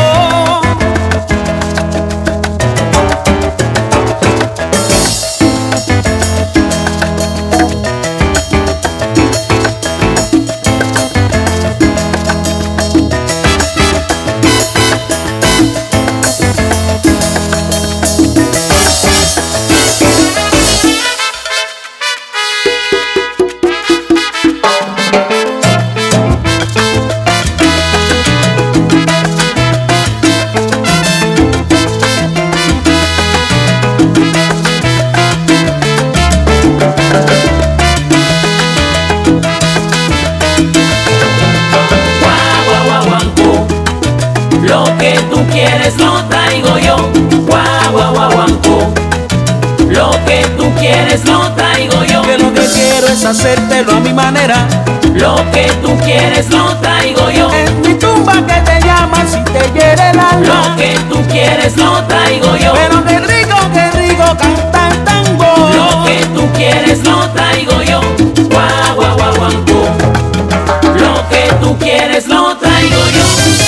Lo traigo yo, guau, guau, guau, guau. Lo que tú quieres lo traigo yo. Que lo que quiero es hacértelo a mi manera. Lo que tú quieres lo traigo yo. Es mi tumba que te llama si te hiere el alma. Lo que tú quieres lo traigo yo. Pero qué rico, qué rico cantar tango. Lo que tú quieres lo traigo yo, guau, guau, guau, guau. Lo que tú quieres lo traigo yo.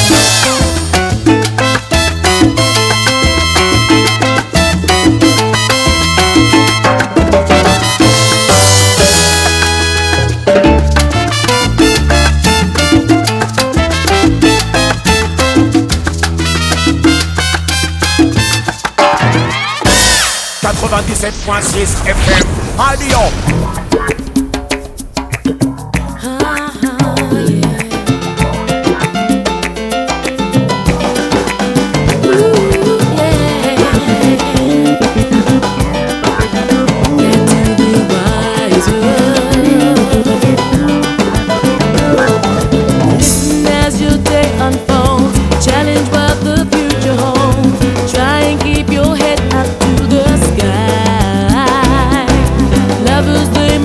quatre-vingt-dix-sept point six F M Radio. As your day unfolds, challenge what the future holds. Try and keep your head up to the sky. Lovers, they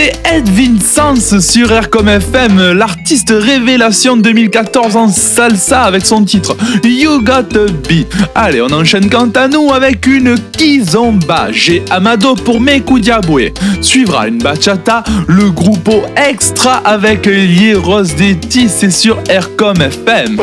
C'était Edwin Sans sur R comme F M, l'artiste révélation deux mille quatorze en salsa avec son titre You Got a Beat. Allez, on enchaîne quant à nous avec une kizomba. J'ai Amado pour Meku Diabue. Suivra une bachata, le groupe Extra avec Lieros Detti, c'est sur R comme F M.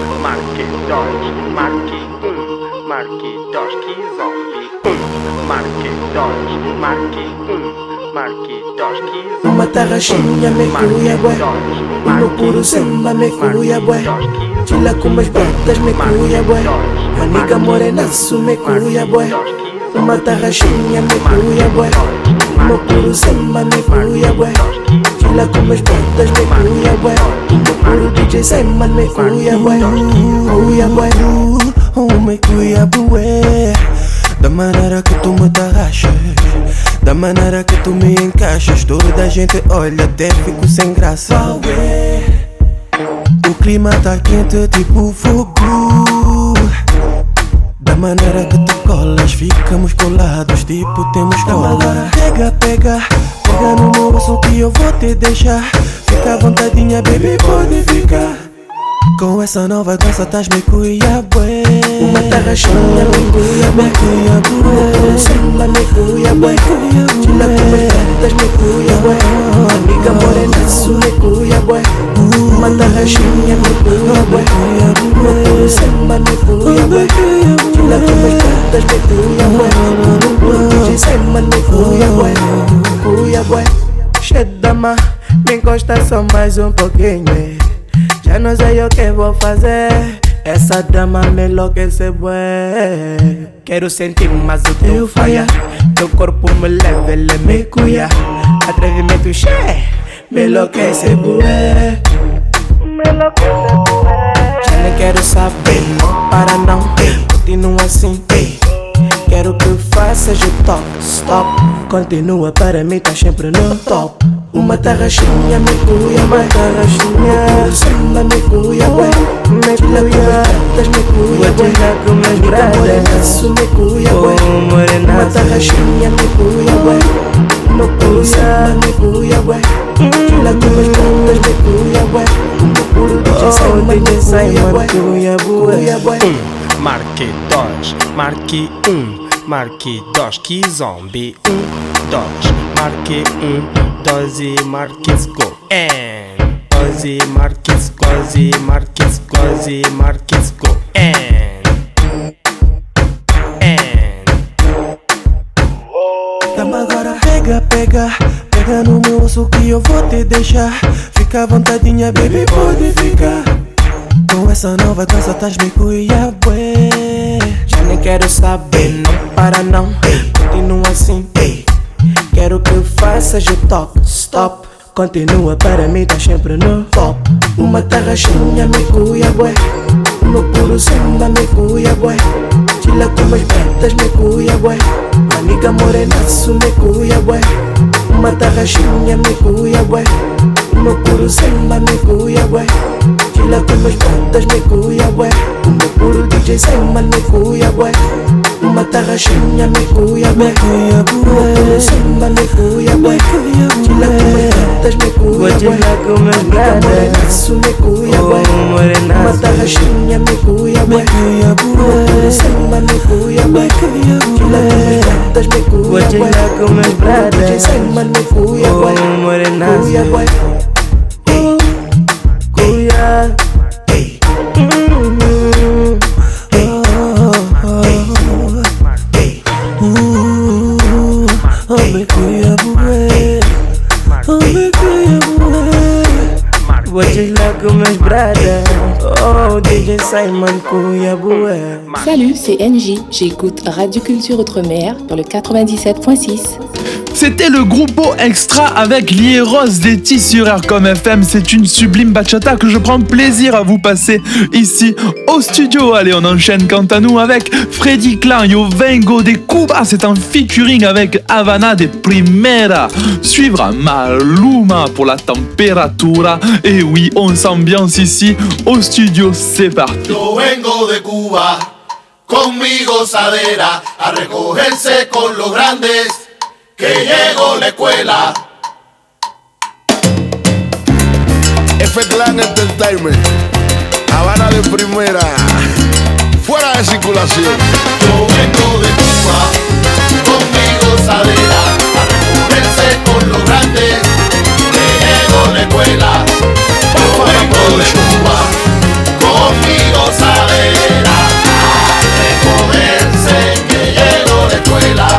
Uma tarraxinha me cuia bué, no puro samba me cuia bué, chila com umas pratas me cuia bué, amiga morenaço me cuia bué. Uma tarraxinha me cuia bué, no puro samba me cuia bué, chila com umas pratas me cuia bué, no puro D J Simon me cuia bué, cuia bué, oh me cuia bué. Da maneira que tu me tarraxas, da maneira que tu me encaixas, toda a gente olha até fico sem graça. O clima tá quente tipo fogo, da maneira que tu colas, ficamos colados tipo temos cola. Pega, pega, pega no meu bolso que eu vou te deixar. Fica à vontadinha, baby, pode ficar. Com essa nova dança tás me cuia bué. Uma tarraxinha me cuia bué, cuia bué. Samba me cuia bué, chila com umas pratas me cuia bué, amiga morenaço me cuia bué. Uma tarraxinha me cuia bué, samba me cuia bué, chila com umas pratas me cuia bué, D J Simon me cuia bué, cuia bué. Chedama, me encosta só mais um pouquinho. Já não sei o que vou fazer, essa dama me enlouquece bué. Quero sentir mais o teu faia, teu corpo me leva, ele me cuia. Atrevimento cheio, me enlouquece bué, me enlouquece bué. Já nem quero saber, não para não, continua assim. Quero que faças o toque, stop. Continua para mim, tá sempre no top. Uma tarraxinha me cuia, uma tarraxinha. Samba me cuia, ué, me cuia. Das me cuia, ué, com meus braços me cuia, ué. Uma tarraxinha me cuia, ué, no puro samba me cuia, ué. Chila com meus braços me cuia, ué. No puro D J Simon me cuia, cuia, ué. Um, marque dois, marque um, marque dois, que zombie. Um, dois, marque um. Doze Marques go and Doze Marques, Doze Marques, Doze Marques go and and. Dama agora pega, pega, pega no meu osso que eu vou te deixar. Fica à vontadinha, baby, pode ficar. Com essa nova dança tás me cuia, bué. Já nem quero saber, não para não, continua assim. Quero que faças o toque, stop. Continua para mim, tá sempre no top. Uma tarraxinha me cuia, bué, no puro samba me cuia, bué. Chila com umas pratas me cuia, bué, amiga morenaço me cuia, bué. Uma tarraxinha me cuia, bué, no puro samba me cuia, bué. Chila com umas pratas me cuia, bué, no puro D J Simon me cuia, bué. Uma tarraxinha me cuia, bué, no puro samba me cuia, bué. Chila com umas pratas me cuia, bué, amiga morenaço me cuia, bué. Uma tarraxinha me cuia, bué, no puro samba me cuia, bué. Chila com umas pratas me cuia, bué, D J Simon me cuia, bué, cuia, bué. Cuia. Oh, D J Simon cuia bué. Salut, c'est N J. J'écoute Radio Culture Outre-mer pour le quatre-vingt-dix-sept point six. C'était le groupe Extra avec Lieros Detti sur R comme F M. C'est une sublime bachata que je prends plaisir à vous passer ici au studio. Allez, on enchaîne quant à nous avec Freddy Clan, Yo Vengo de Cuba. C'est un featuring avec Havana de Primera. Suivra Maluma pour la temperatura. Et oui, on s'ambiance ici au studio. C'est parti. Yo vengo de Cuba con mi gozadera a recogerse con los grandes. Que llego a la escuela F-Clan Entertainment. Habana de primera. Fuera de circulación. Yo vengo de Cuba con mi gozadera a recogerse con los grandes que llego la escuela. Yo vengo de Cuba con mi gozadera a recogerse que llego la escuela.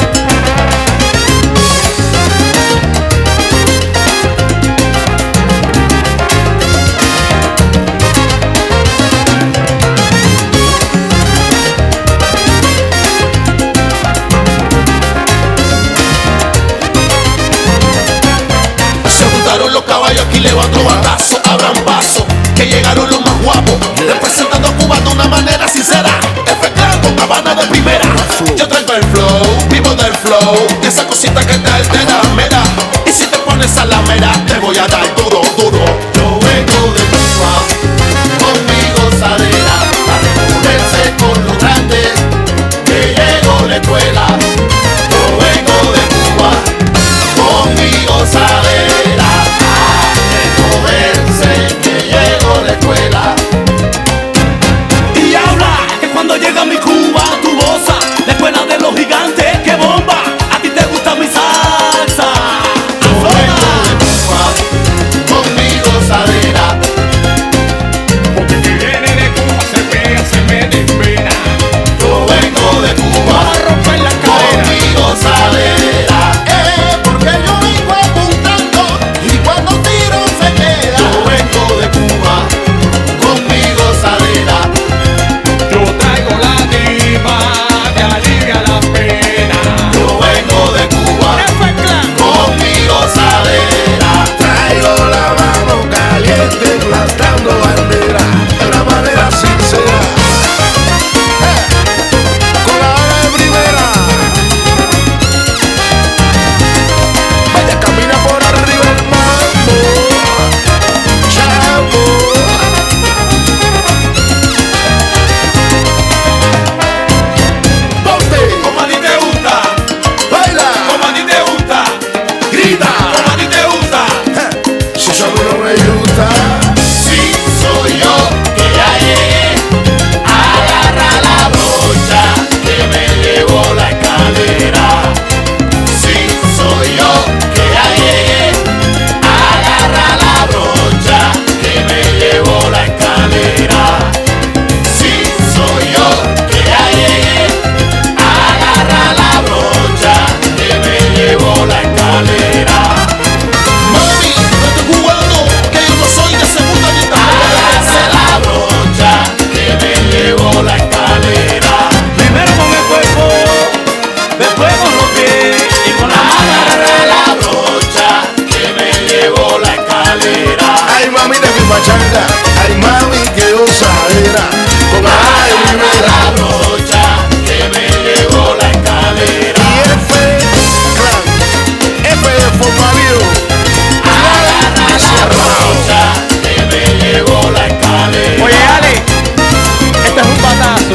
Los caballos aquí le va otro batazo, abran paso, que llegaron los más guapos, representando a Cuba de una manera sincera. F-Clan con Habana de primera. Yo traigo el flow, vivo del flow, de esa cosita que te altera, mera. Y si te pones a la mera, te voy a dar duro, duro. Yo vengo de Cuba con mi gozadera a recogerse con los grandes que llegó la escuela. Yo vengo de Cuba con mi gozadera que llego la escuela. Y habla que cuando llega mi Cuba tu goza, la escuela de los gigantes, que bomba, a ti te gusta mi salsa. Yo vengo de Cuba con mi gozadera, porque que viene de Cuba se pega, se mete en pena. yo vengo de Cuba a romper la con cadera. mi gozadera, eh, porque yo vengo apuntando y cuando tiro se queda. Yo vengo de Cuba con mi gozadera, Yo traigo la diva que alivia la pena. yo vengo de Cuba F-Clan con mi gozadera. Traigo la mano caliente plantando bandera de una manera sincera. Eh, Con la Habana de primera. Vaya, camina por arriba el mambo. Chavo. Ponte, Como a ti te gusta, Baila. como a ti te gusta, grita, como a ti te gusta. Eh, Si eso a mí no me gusta. sí soy yo que ya llegué. Agarra la brocha que me llevo la escalera. Sí soy yo que ya llegué. Agarra la brocha que me llevo la escalera. Sí soy yo que ya llegué. Agarra la brocha que me llevo la escalera. Mami, no estoy jugando, que yo no soy de segunda ni tampoco de tercera. La brocha que me llevo la escalera. Primero con el cuerpo, después con los pies y con la mano. Agarra la brocha que me llevo la escalera. Ay, mami de mi pachanga. Ay, mami, que osadera. Con la Habana de Agarra primera. la brocha que me llevo la escalera. Y F-Clan. F de formalío. Agarra la brocha que me llevo la escalera. Oye, Ale, este es un patazo.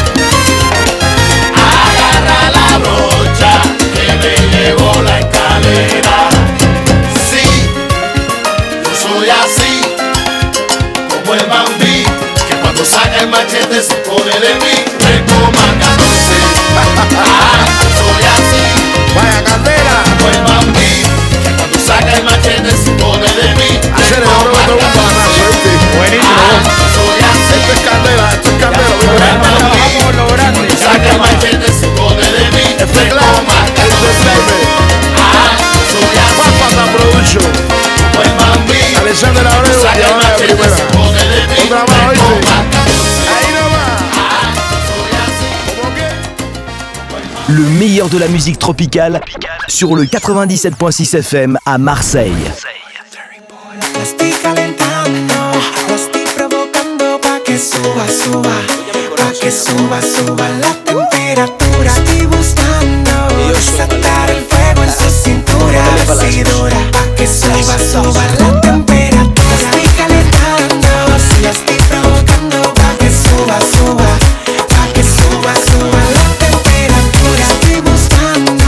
Agarra la brocha que me llevo la escalera. Sí, yo soy así, como el Bambi, que cuando saca el machete se pone de mí, retoma catorce. Ah, yo soy así, Vaya, Candela. como el Bambi, que cuando saca el machete se pone de mí, Hacer el oro de un banazo, ¿viste? Buenísimo. Ah, yo soy así, Esto es candela, esto es candela. como el ¿viste? Vamos por lo grande. cuando saca el machete se pone de mí, F-Clan retoma catorce. Entertainment. Ah, yo soy así. Pápata Production. Como el Bambi, Alexander Abreu y saca el Habana de machete primera. se pone de mí, Otra más, ¿oíste? retoma catorce. Ahí nomás. Ah, yo soy así. ¿Cómo qué? Le meilleur de la musique tropicale sur le quatre-vingt-dix-sept point six F M à Marseille. La estoy calentando, la estoy provocando pa' que suba, suba, pa' que suba, suba la temperatura. Estoy buscando desatar el fuego en su cintura, así dura, pa' que suba, suba la temperatura. La estoy calentando, la estoy provocando pa' que suba, suba, pa' que suba, suba la temperatura. Estoy buscando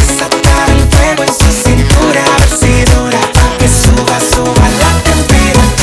desatar el fuego en su cintura, así dura, pa' que suba, suba la temperatura.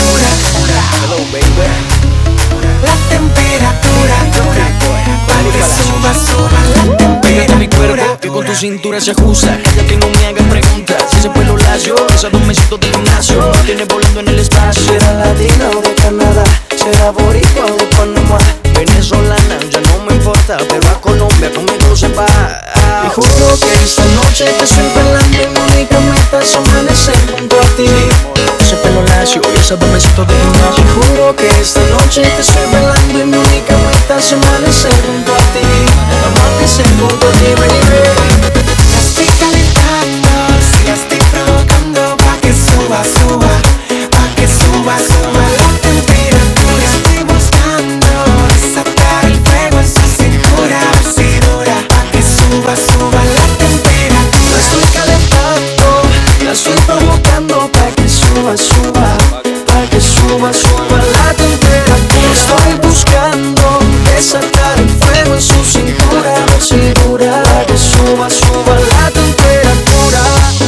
tu cintura se ajusta. Cállate y no me hagas preguntas. Si ese pelo lacio, esos dos mesitos de gimnasio, no tiene volando en el espacio. Será latina o de Canadá, será boricua o de Panamá, venezolana, ya no me importa, pero a Colombia conmigo se va. Y juro que esta noche te estoy bailando y mi única meta es amanecer junto a ti. Ese pelo lacio y esos dos mesitos de gimnasio. Y juro que esta noche te estoy bailando y mi única meta es amanecer junto a ti. Amanecer junto a ti, baby. La estoy calentando, si la estoy provocando pa' que suba, suba, pa' que suba, suba la temperatura. Estoy buscando desatar el fuego en su cintura, si dura, pa' que suba, suba la temperatura. La estoy calentando, la estoy provocando pa' que suba, suba, pa' que suba, suba la temperatura. Estoy buscando desatar el fuego en su cintura, si dura, pa' que suba, suba la temperatura.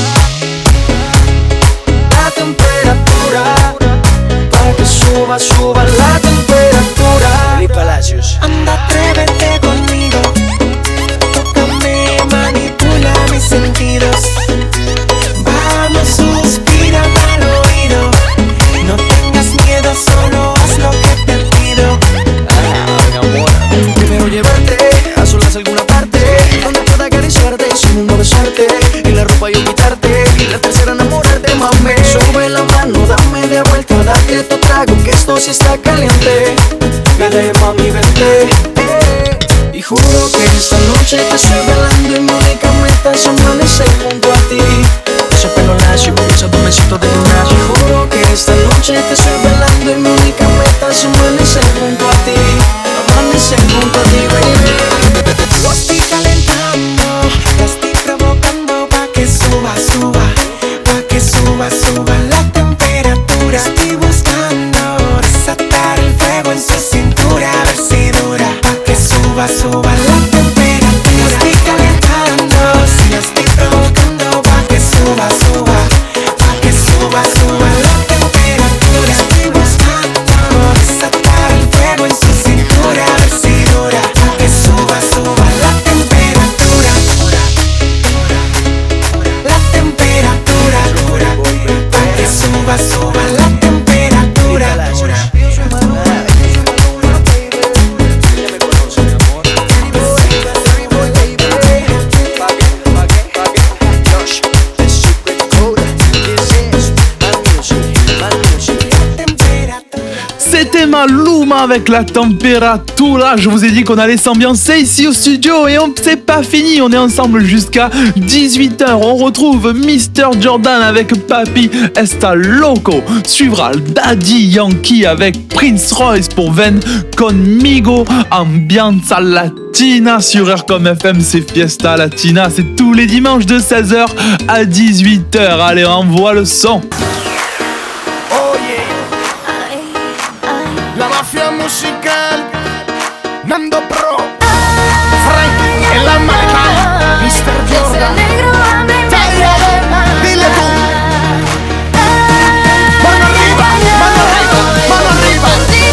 La temperatura, pa' que suba, suba la temperatura. Lee Palacios. Anda, atrévete conmigo, tócame, manipula mis sentidos. Vamos, suspira al oído, no tengas miedo, solo haz lo que te pido. Ah, mi amor. Primero llevarte a solas a alguna parte donde pueda acariciarte, segundo besarte y la ropa yo quitarte, y la tercera enamorarte, mami. Sube la mano, dame de vuelta, date tu trago, que esto sí está caliente. Vete, mami, vente. Y juro que esta noche te estoy bailando y mi única meta es amanecer junto a ti. Ese pelo lacio, esos dos mesitos de gimnasio. Y juro que esta noche te estoy bailando y mi única meta es amanecer junto a ti. Amanecer junto a ti, baby. La estoy calentando, la estoy provocando pa' que suba, suba, pa' que suba, suba la temperatura. Estoy buscando desatar el fuego en su cintura, a ver si dura, pa' que suba, suba la temperatura. La estoy calentando, si la estoy provocando pa' que suba, suba, pa' que suba, suba la temperatura. Estoy buscando desatar el fuego en su cintura, a ver si dura, pa' que suba, suba la temperatura. La temperatura, pa' que suba, suba la temperatura. C'était Maluma avec la température. Je vous ai dit qu'on allait s'ambiancer ici au studio et on c'est pas fini. On est ensemble jusqu'à dix-huit heures. On retrouve mister Jordan avec Papi Está Loco. Suivra Daddy Yankee avec Prince Royce pour Ven Conmigo. Ambianza Latina sur R comme F M. C'est Fiesta Latina. C'est tous les dimanches de seize heures à dix-huit heures. Allez, envoie le son. La mafia musical, Nando Pro, Frank en la maleta, mister Jordan. Dile tú. Mano arriba, mano arriba, mano arriba.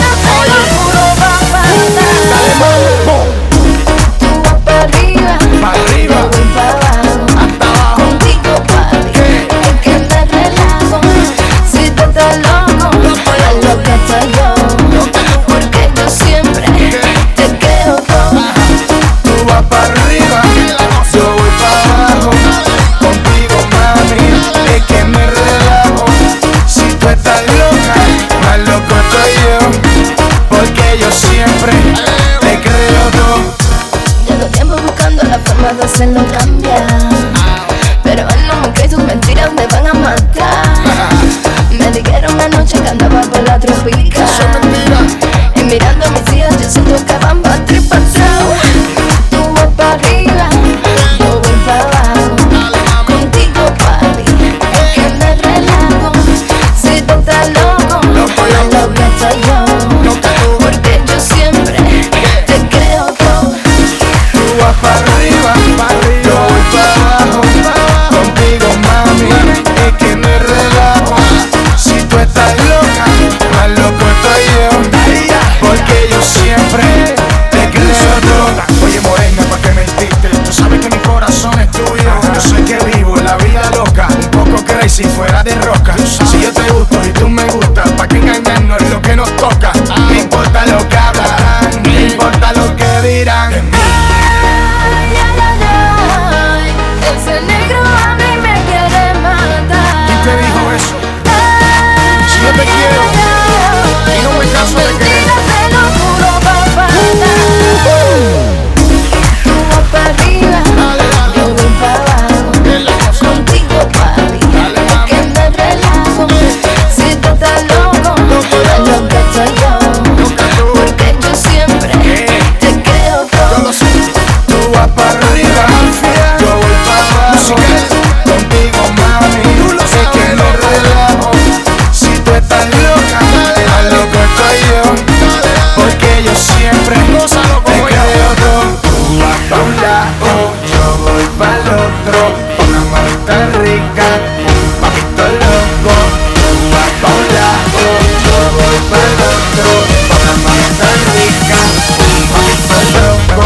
Oye, dale mambo. Tú vas para arriba, para arriba, yo voy para abajo, hasta abajo. Contigo, papi, hay que andar relajo. Si tú estás loco, la loca estoy yo. Porque yo siempre te creo todo. Tú vas para arriba, yo voy para abajo. Contigo, mami, es que me relajo. Si tú estás loca, más loco estoy yo. Porque yo siempre te creo todo. Llevo tiempo buscando la forma de hacerlo cambiar, pero él no me cree, sus mentiras me van a matar. Me dijeron anoche que andaba por la tropical, y mirando a mis hijas yo siento que van pa' atrás y pa' atrás. Tú vas pa' arriba, yo voy pa' abajo. Contigo, papi, hay que andar relajo. Si tú estás loco, la loca estoy yo. Porque yo siempre te creo todo. Tú vas para arriba, yo voy para abajo. si fuera de roca. Si yo te gusto y tú me gustas, pa' que engañarnos es lo que nos toca. No importa lo que hablarán, no importa lo que dirán. Ese negro a mí me quiere matar. ¿Quién te dijo eso? Si yo te quiero y no me canso de querer. Te lo juro, papá. Tú vas para arriba, yo voy para abajo. Contigo, papi, que me relajo. Si tú estás loco, loca estoy yo. Porque yo siempre te creo todo. Tú vas para arriba, yo voy para abajo. Contigo, mami, tú lo sé que me relajo. Si tú estás loca, más loco estoy yo. Porque yo siempre te creo todo. Tú vas para un lado, yo voy para el otro. Una maleta rica, un papito loco. Tú vas para un lado, yo voy para el otro. Una maleta rica, un papito loco.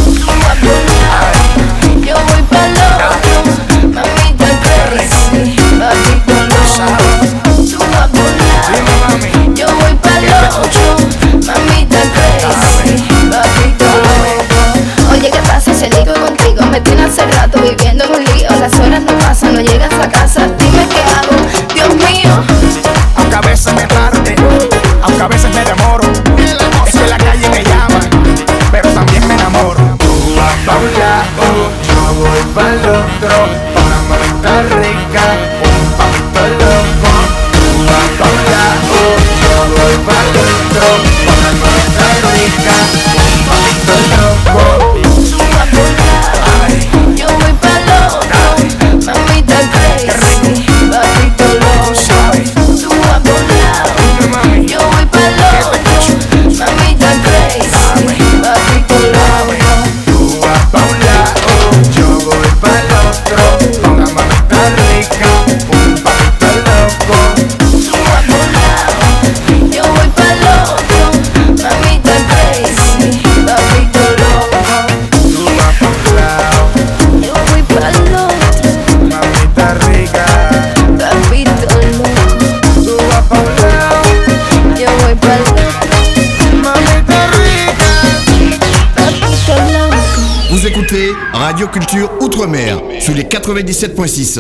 Yo voy pa' loco, mamita crazy, papito loco. Tú vas por lado, yo voy pa' loco, mamita crazy, papito loco. Oye, ¿qué pasa? Se ligo contigo, me tiene hace rato viviendo en un lío. Las horas no pasan, no llegas a casa, dime qué hago, Dios mío. Aunque a veces me tarde, aunque a veces me demoro, es que la calle me llama, pero también me enamoro. Tú vas pa' un lado, yo voy pa' el otro. Una maleta rica, un papito loco. Tú vas pa' un lado, yo voy pa' el otro. Una maleta rica, un papito loco. Tú vas por lado, yo voy pa' loco, mamita crazy, papito loco. Tú vas por lado, yo voy pa' loco, mamita crazy, papito loco. Tú vas pa' un lado, yo voy pa' el otro. Una maleta rica, un papito loco. Tú vas por lado, yo voy pa' loco, mamita crazy, papito loco. Tú vas pa' un lado, yo voy pa' otro, mamita rica, papito loco. tú vas pa' un lado, yo voy pa' otro, mamita rica, papito loco. Vous écoutez Radio Culture Outre-mer sur les quatre-vingt-dix-sept point six.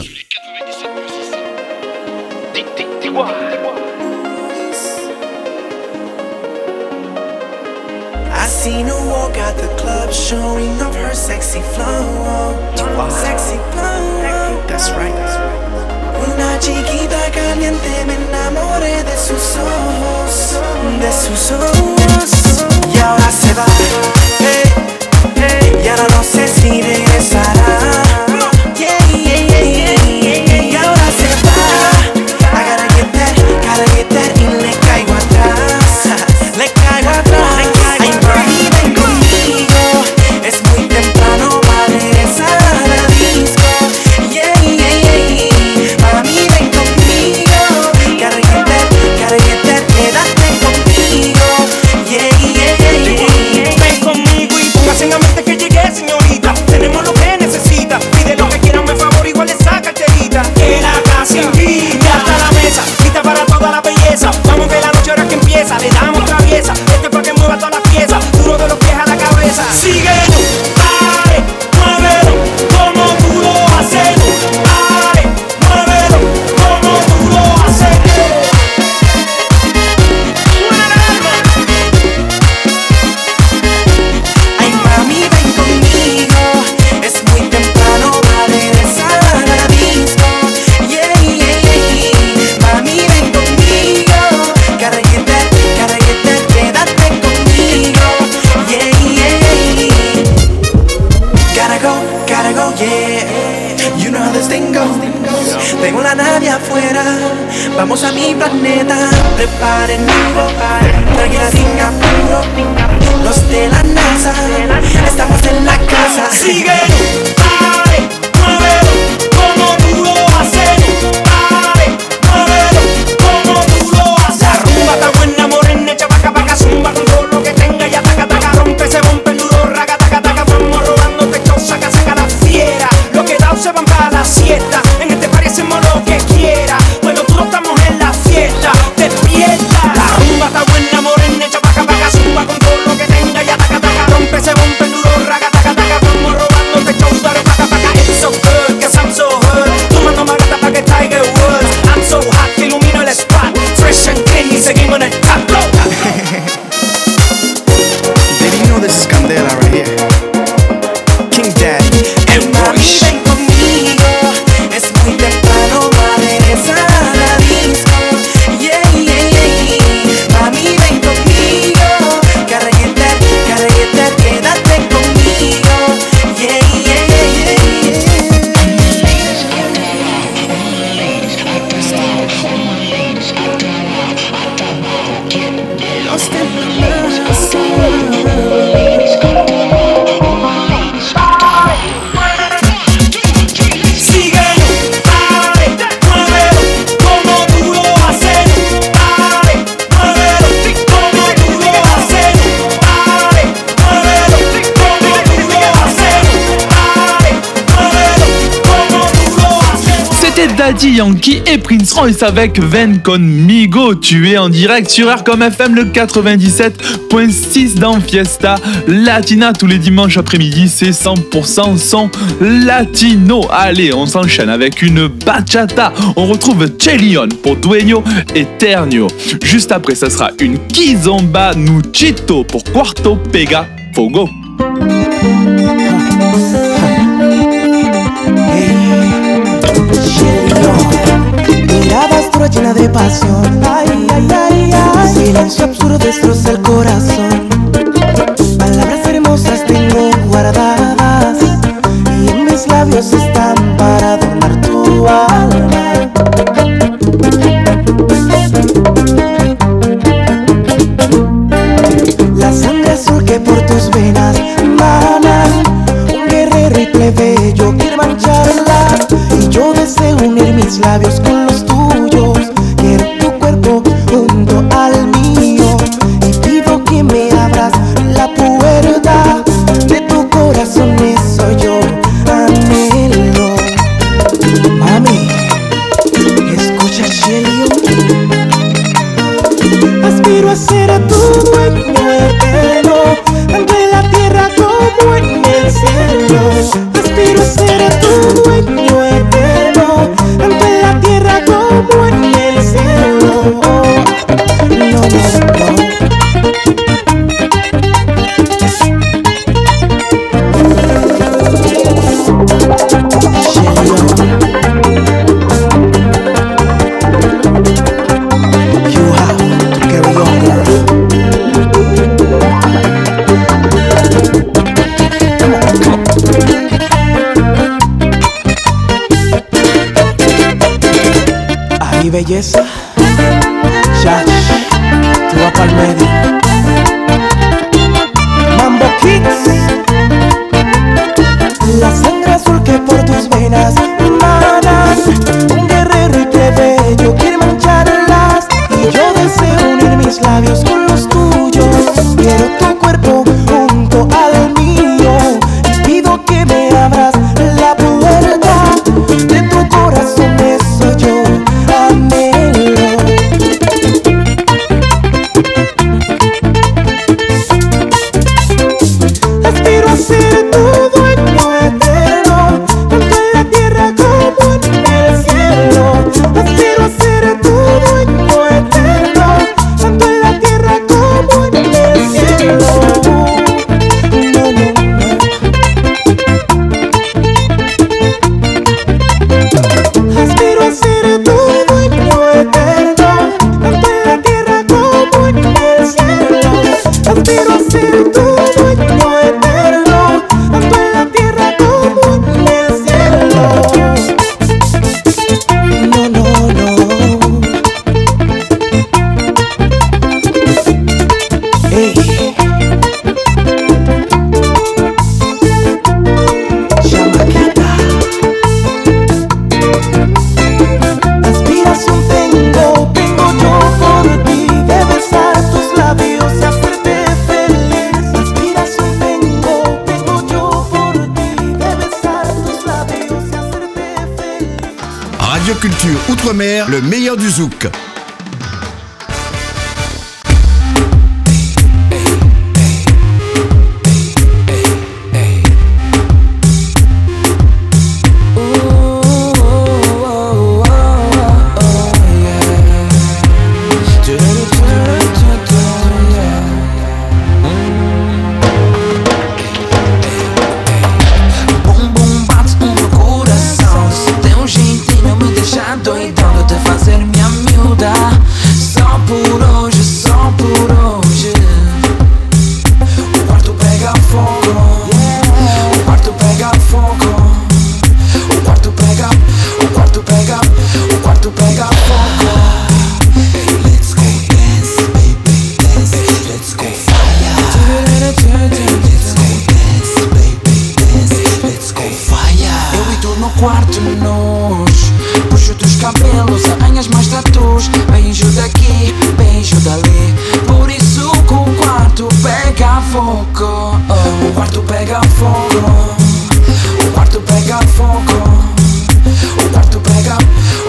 I seen her walk out the club, showing off her sexy flow. Sexy flow. That's right. Una chiquita caliente, me enamoré de sus ojos, de sus ojos. Y ahora se va, hey, hey, y ahora no sé si regresará. Yeah, yeah, yeah, yeah, yeah. Y ahora se va. I gotta get that, gotta get that, y le caigo atrás, le caigo atrás. Ay, mami, ven conmigo, es muy temprano para regresar a la disco. Yeah, yeah, yeah. Mami, ven conmigo, gotta get that, gotta get that, quédate conmigo. Yeah, yeah, yeah. Ven conmigo y póngase en la mente que llegué, señorita. Tenemos lo que necesita, pide lo que quieran, me favor, igual esa carterita. Que la casa invita hasta la mesa, lista para toda la belleza. Vamos que la noche ahora que empieza, le damos traviesa. Esto es para que mueva todas las piezas, duro de los pies a la cabeza. Síguelo, dale, muévelo, como tú lo haces. Dale, muévelo, como tú lo haces. Ay, mami, ven conmigo, es muy temprano para regresar a la disco. Yeah, yeah, yeah. Mami, ven conmigo, gotta get that, gotta get that, quédate conmigo. Yeah, yeah. Gotta go, gotta go, yeah. You know how this thing goes. Tengo la nave afuera, vamos a mi planeta. Preparen algo, tranquila sin apuro. Los de la NASA, estamos en la casa. Síguelo, dale, muévelo, como tú lo haces. Dale, muévelo, como tú lo haces. La rumba está buena, morena, echa paca, paca, zumba con todo lo que tenga. Ya taca, taca, rompe, se rompe el duro, raga, taca, taca. Vamos rodando techo, saca, saca la fiera. Lo que da se van para la siesta. En este party hacemos lo que quiera. Daddy Yankee et Prince Royce avec Ven Conmigo. Tu es en direct sur R comme F M, le quatre-vingt-dix-sept point six dans Fiesta Latina. Tous les dimanches après-midi, c'est cent pour cent son latino. Allez, on s'enchaîne avec une bachata. On retrouve Chelion pour Dueño Eternio. Juste après, ça sera une Kizomba Nuchito pour Cuarto Pega Fogo. Miradas tu llena de pasión, ay, ay, ay, ay. Silencio absurdo destroza el corazón. Palabras hermosas tengo guardadas y en mis labios están para adornar tu alma. La sangre azul que por tus venas mana, un guerrero y plebeyo quiere mancharla, y yo deseo unir mis labios con los tuyos. Quiero tu cuerpo junto al mío y pido que me abras la puerta de tu corazón, eso yo anhelo. Mami, escucha Chelion. Aspiro a ser a tu dueño eterno, tanto en la tierra como en el cielo. Aspiro a ser a tu dueño eterno, tanto en la tierra como en el cielo. No, no, no. You have to carry on, girl. Ahí belleza, Chach, tú vas pa'l medio. Mambo Kids. La sangre azul que por tus venas mana, un guerrero y plebeyo quiere mancharlas, y yo deseo unir mis labios con los tuyos. Quiero tu cuerpo junto al mío y pido que me abras la puerta de tu corazón, eso yo anhelo. Aspiro a ser tu dueño eterno, tanto en la tierra como en el cielo. Aspiro a ser tu dueño eterno, tanto en la tierra como en el cielo. No, no, no. Aspiro a ser tu dueño eterno, tanto en la tierra como en el cielo. Aspiro a ser tu dueño eterno, tanto en la tierra como en el cielo. No, no, no. Ey. Chamaquita. Aspiración tengo, tengo yo por ti, de besar tus labios y hacerte feliz. Aspiración tengo, tengo yo por ti, de besar tus labios y hacerte feliz. Radio Culture Outre-mer, le meilleur du zouk. Bum bum bate no meu coração. Se tem um jeitinho me deixa doidão de te fazer minha miúda. Só por hoje, só por hoje. O quarto pega fogo. O quarto pega fogo. O quarto pega, o quarto pega, o quarto pega fogo. Let's go dance, baby, dance. Let's go fire. Let's go dance, baby, dance. Let's go fire. Eu e tu no quarto nos puxo teus cabelos, arranhas mais tatus. Beijo daqui, beijo dali. Por isso que o quarto pega fogo. O quarto pega fogo. O quarto pega fogo. O quarto pega,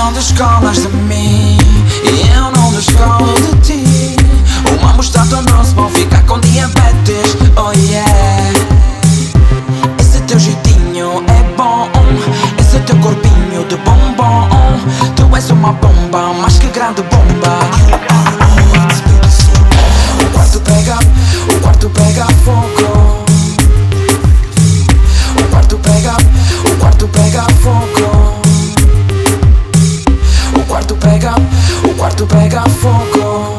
não descolas de mim e eu não descolo de ti. Uma mostarda nosso vão ficar com diabetes, oh yeah. Esse teu jeitinho é bom, esse teu corpinho de bombom. Tu és uma bomba, mais que grande bomba. O quarto pega, o quarto pega fogo. O quarto pega, o quarto pega fogo. O quarto pega, o quarto pega fogo.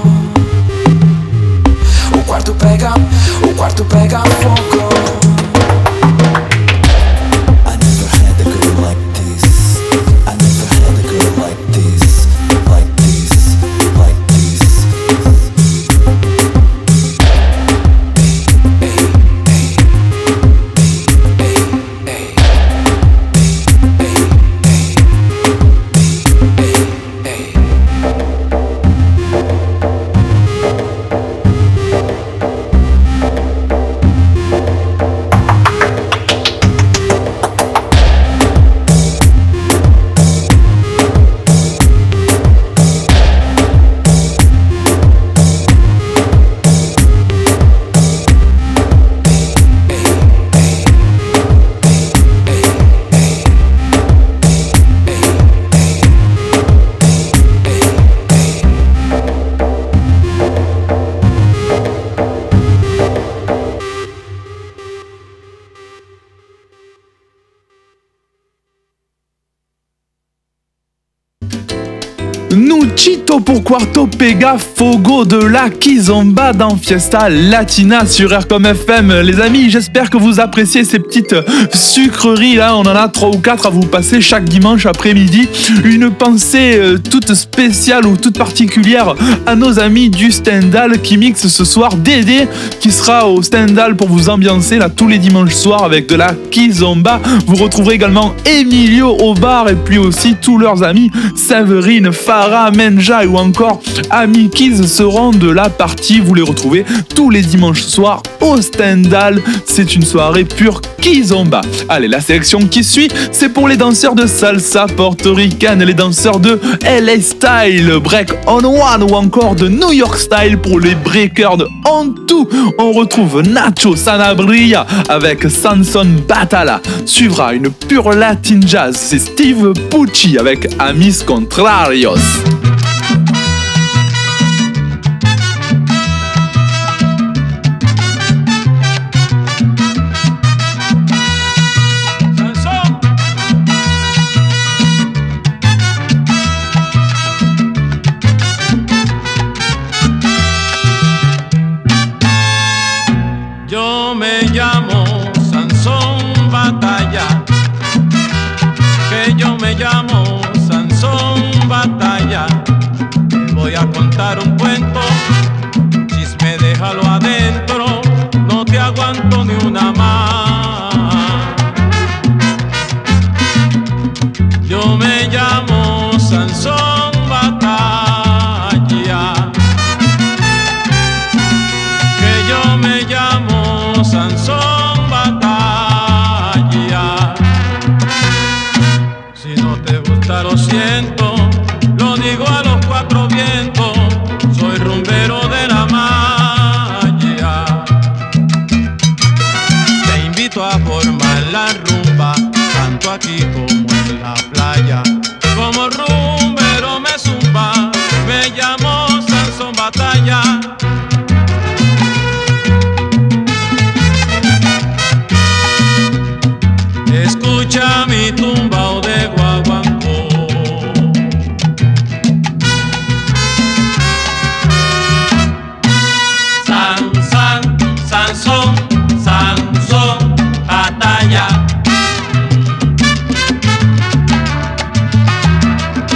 O quarto pega, o quarto pega fogo. I never had a girl like this. I never had a girl like this. Like this, like this. Nuchito pour Quarto Pega Fogo de la Kizomba dans Fiesta Latina sur R comme F M. Les amis, j'espère que vous appréciez ces petites sucreries là. On en a trois ou quatre à vous passer chaque dimanche après-midi. Une pensée euh, toute spéciale ou toute particulière à nos amis du Stendhal qui mixent ce soir. Dédé qui sera au Stendhal pour vous ambiancer là tous les dimanches soirs avec de la Kizomba. Vous retrouverez également Emilio au bar et puis aussi tous leurs amis Séverine, Farah, Menja ou encore Ami Kiz seront de la partie. Vous les retrouvez tous les dimanches soirs au Stendhal. C'est une soirée pure Kizomba. Allez, la sélection qui suit, c'est pour les danseurs de salsa portoricaine, les danseurs de L A Style, Break on One ou encore de New York Style pour les breakers de On Two. On retrouve Nacho Sanabria avec Samson Batala. Suivra une pure latin jazz, c'est Steve Pucci avec Amis Contrarios. Yo me llamo Sansón Batalla, que yo me llamo Sansón Batalla. Te voy a contar un cuento, chisme déjalo adentro, no te aguanto ni una más. Yo me llamo Sansón Batalla, que yo me llamo Sansón Batalla. Si no te gusta lo siento, lo digo a los cuatro vientos, soy rumbero de la malla. Te invito a formar la rumba, tanto aquí como en la playa. Como rumbero me zumba, me llamo Sansón Batalla. Escucha mi tumbao de guaguancó. San, san, Sansón, Sansón, Batalla.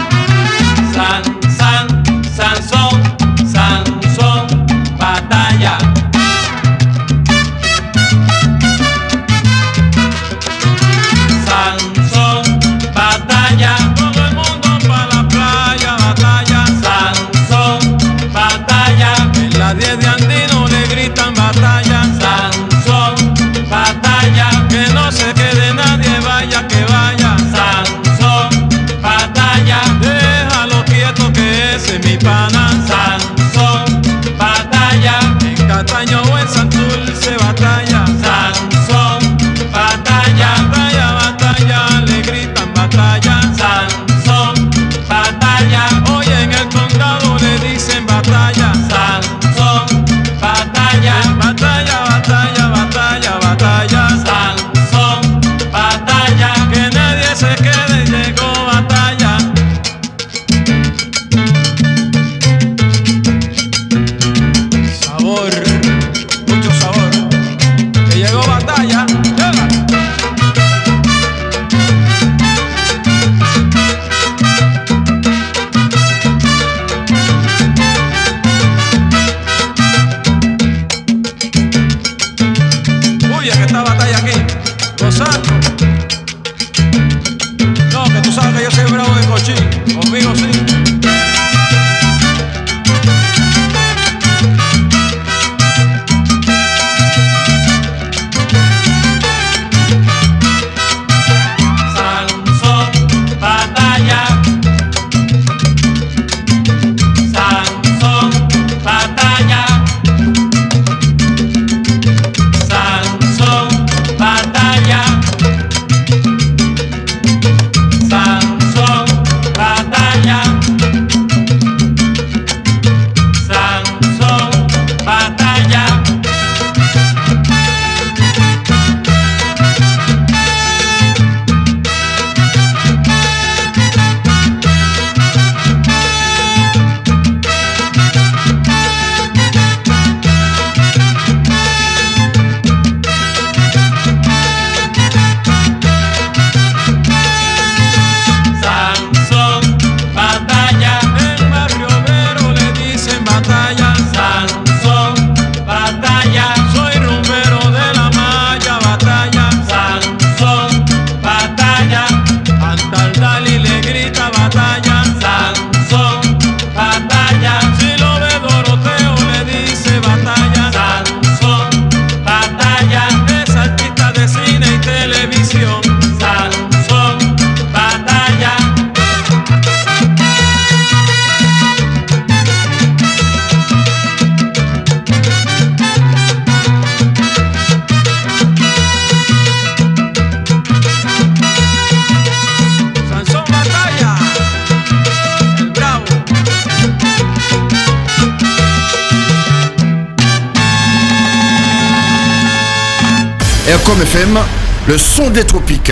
Aircom F M, le son des tropiques.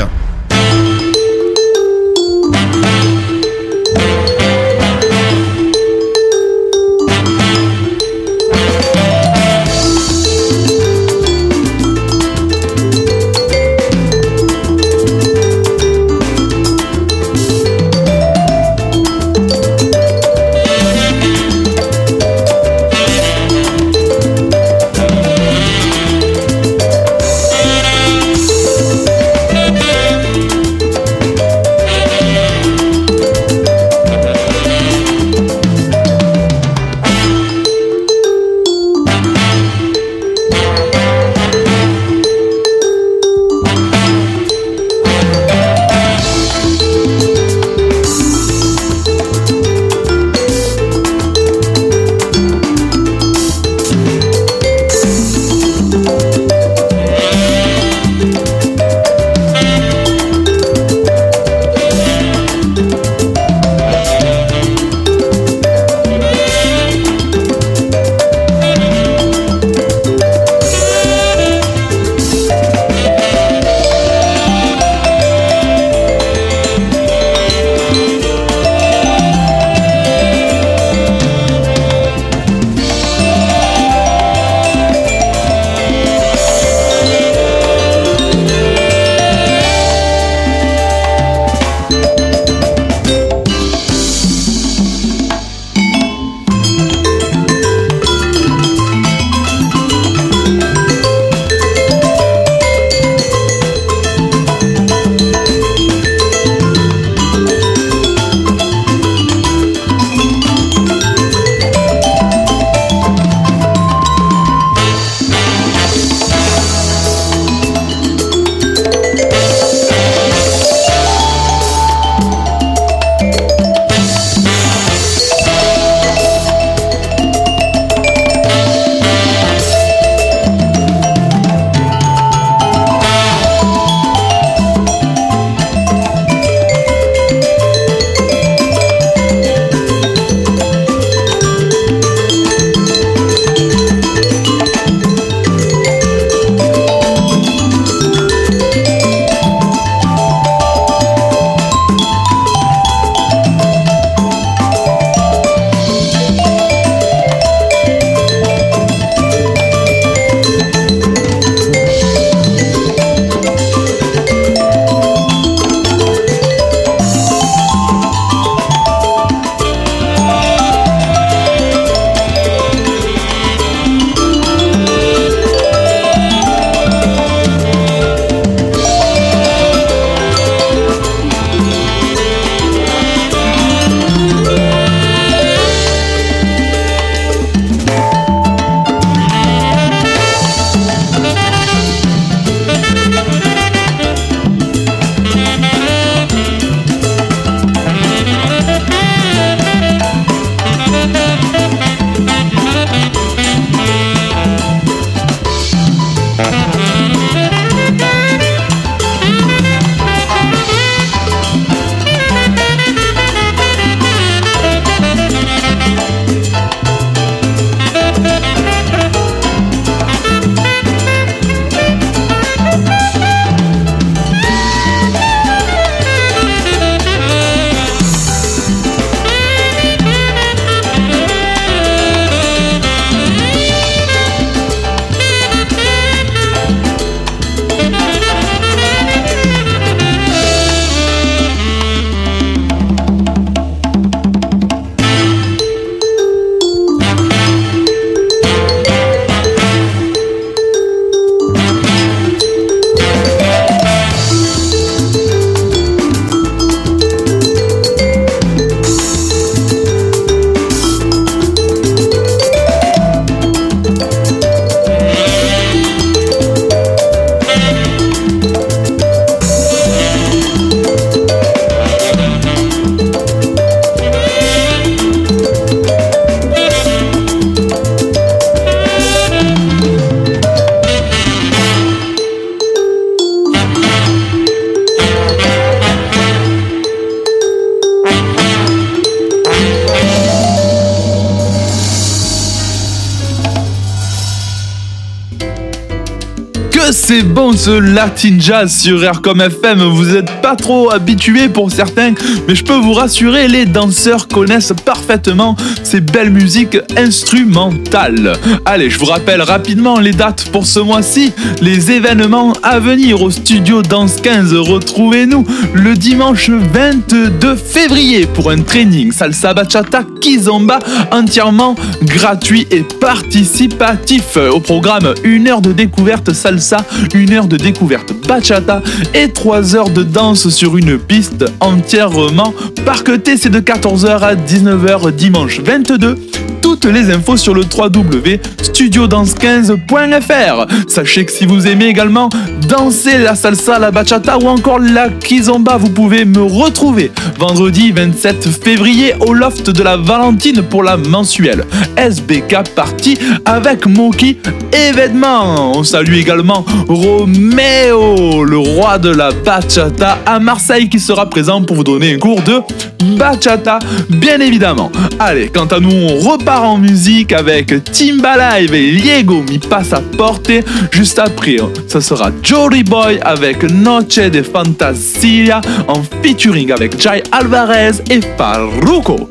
que c'est bon ce Latin Jazz sur Aircom F M. Vous n'êtes pas trop habitués pour certains, mais je peux vous rassurer, les danseurs connaissent parfaitement ces belles musiques instrumentales. Allez, je vous rappelle rapidement les dates pour ce mois-ci, les événements à venir au studio Danse quinze. Retrouvez-nous le dimanche vingt-deux février pour un training salsa bachata kizomba entièrement gratuit et participatif. Au programme, une heure de découverte salsa, une heure de découverte bachata et trois heures de danse sur une piste entièrement parquetée. C'est de quatorze heures à dix-neuf heures dimanche vingt-deux. Toutes les infos sur le w w w point studio danse quinze point f r. Sachez que si vous aimez également danser la salsa, la bachata ou encore la kizomba, vous pouvez me retrouver vendredi vingt-sept février au loft de la Valentine pour la mensuelle S B K Party avec Moki événement. On salue également Roméo, le roi de la bachata à Marseille, qui sera présent pour vous donner un cours de bachata, bien évidemment. Allez, quant à nous, on repart en musique avec Timba Live et Diego Mi Passaporte. Juste après, ça sera Jory Boy avec Noche de Fantasia en featuring avec Jai Alvarez et Farruko.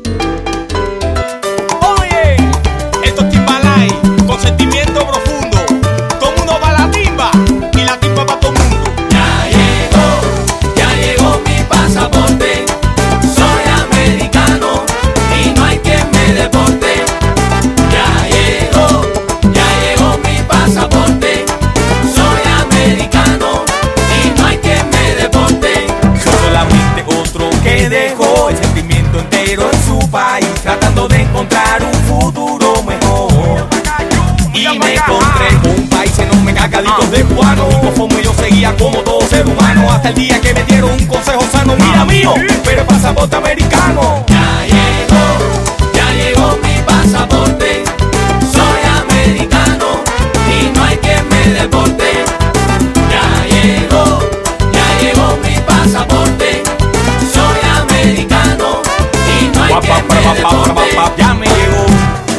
Oye, esto es Timba Live, con sentimiento profundo. Todo mundo va a la timba y la timba va todo mundo. Ya llegó, ya llegó mi pasaporte. Soy americano y no hay quien me deporte. Ya llegó, ya llegó mi pasaporte. Soy americano y no hay quien me deporte. Soy solamente otro que dejó el sentimiento entero en su país, tratando de encontrar un futuro mejor. Y me encontré con un país enorme, cargaditos de cubanos. Y conforme yo seguía como todo ser humano, hasta el día que me dieron un consejo sano. Mira mío, pero el pasaporte americano. Ya llegó, ya llegó mi pasaporte. Soy americano y no hay quien me deporte. Ya llegó, ya llegó mi pasaporte. Soy americano y no hay quien me deporte. Ya me llegó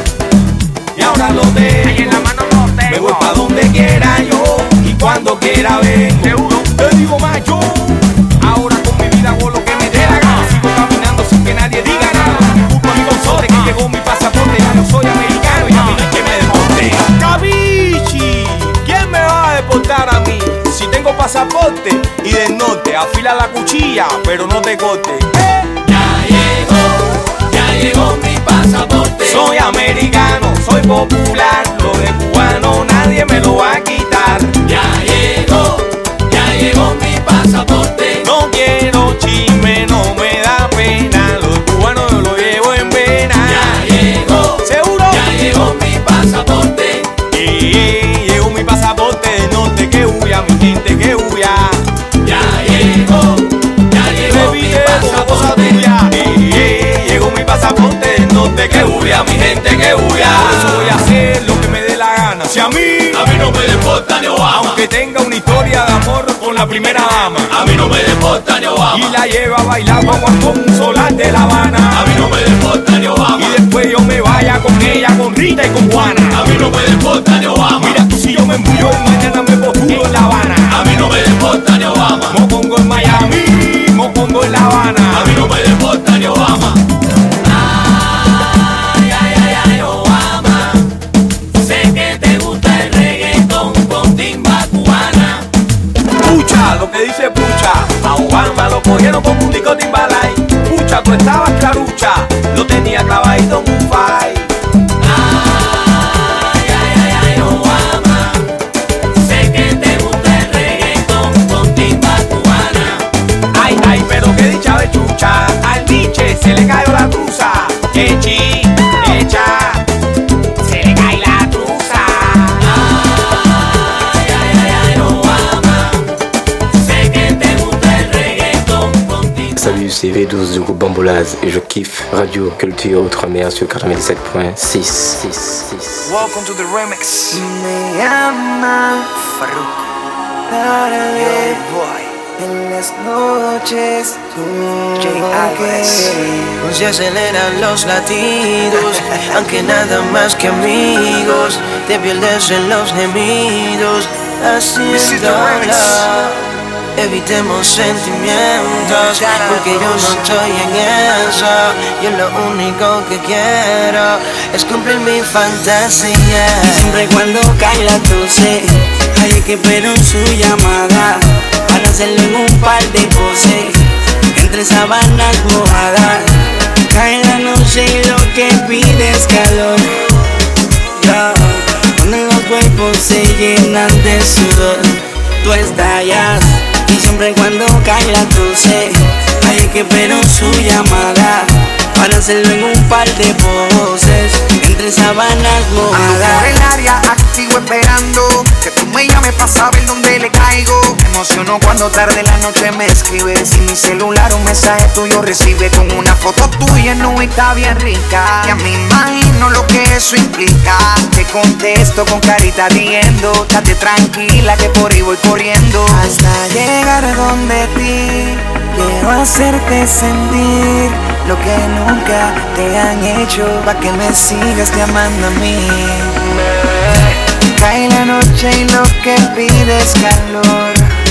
y ahora lo tengo. Me voy pa' donde quiera yo y cuando quiera vengo. Te digo más yo, ahora con mi vida hago lo que me dé la gana. Sigo caminando sin que nadie diga nada. Disculpa mi consorte que llegó mi pasaporte. Ya no soy americano y a mí no hay que me deporte. Cabichi, ¿quién me va a deportar a mí? Si tengo pasaporte y del norte, afila la cuchilla, pero no te corte. ¿Eh? Ya llegó, ya llegó mi pasaporte. Soy americano, soy popular, lo de cubano nadie me lo va a quitar. Ya llegó, ya llegó mi pasaporte. No quiero chisme, no me da pena, lo de cubano yo lo llevo en vena. Ya llegó, ¿seguro? Ya llegó mi pasaporte. Eh, eh, llegó mi pasaporte del norte, que huya, mi gente, que huya. Ya llegó, ya llegó mi pasaporte. Eh, eh, llegó mi pasaporte del norte, que huya, mi gente, que huya. Por eso voy a hacer lo que me dé la gana. Si a mí, a mí no me deporta ni Obama, aunque tenga una historia de amor con la primera dama, a mí no me deporta ni Obama, y la lleva a bailar guagua con un solar de La Habana, a mí no me deporta ni Obama, y después yo me vaya con ella, con Rita y con Juana, a mí no me deporta ni Obama. Mira tú, si yo me embullo y mañana me postulo en La Habana, a mí no me deporta ni Obama. Mopongo en Miami, Mopongo en La Habana, a mí no me deporta ni Obama. Ay, ay, ay, ay, Obama, sé que te gusta el reggaetón con timba cubana. Pucha, lo que dice Pucha, a Obama lo cogieron con un disco Timbalay. Pucha, tú estabas clarucha, lo tenía clavadito en un file. Ay, ay, ay, ay, Obama, sé que te gusta el reggaetón con timba cubana. Ay, ay, pero qué dicha de chucha, al Nietzsche se le cayó la truza. Echi, echa, se le cae la truza. Ay, ay, ay, ay, Obama, sé que te gusta el reggaetón con timba. Salut, c'est V douze du groupe Bambolaz et je kiffe Radio Culture Outre-mer sur quatre-vingt-dix-sept point six. Welcome to the remix. Me llama Farruko para ver en las noches Jay Alvarez. se aceleran los latidos, aunque nada más que amigos, te pierdes en los gemidos. haciéndolo. Evitemos sentimientos, porque yo no estoy en eso. Yo lo único que quiero es cumplir mi fantasía. Y siempre cuando cae la doce, hay que esperar su llamada para hacerlo en un par de poses, entre sábanas mojadas. Cae la noche y lo que pide es calor. Yeah. Cuando los cuerpos se llenan de sudor, tú estallas. Y siempre cuando cae la doce, hay que esperar su llamada para hacerlo en un par de poses, entre sábanas mojadas. Por el área activo esperando que tú me llames para saber dónde le caigo. Me emociono cuando tarde la noche me escribes y mi celular un mensaje tuyo recibe con una foto tuya en un está bien rica. Ya me imagino lo que eso implica. Te contesto con carita riendo. Date tranquila que por ahí voy corriendo hasta llegar donde ti. Quiero hacerte sentir lo que nunca te han hecho, pa' que me sigas llamando a mí. Cae la noche y lo que pide es calor,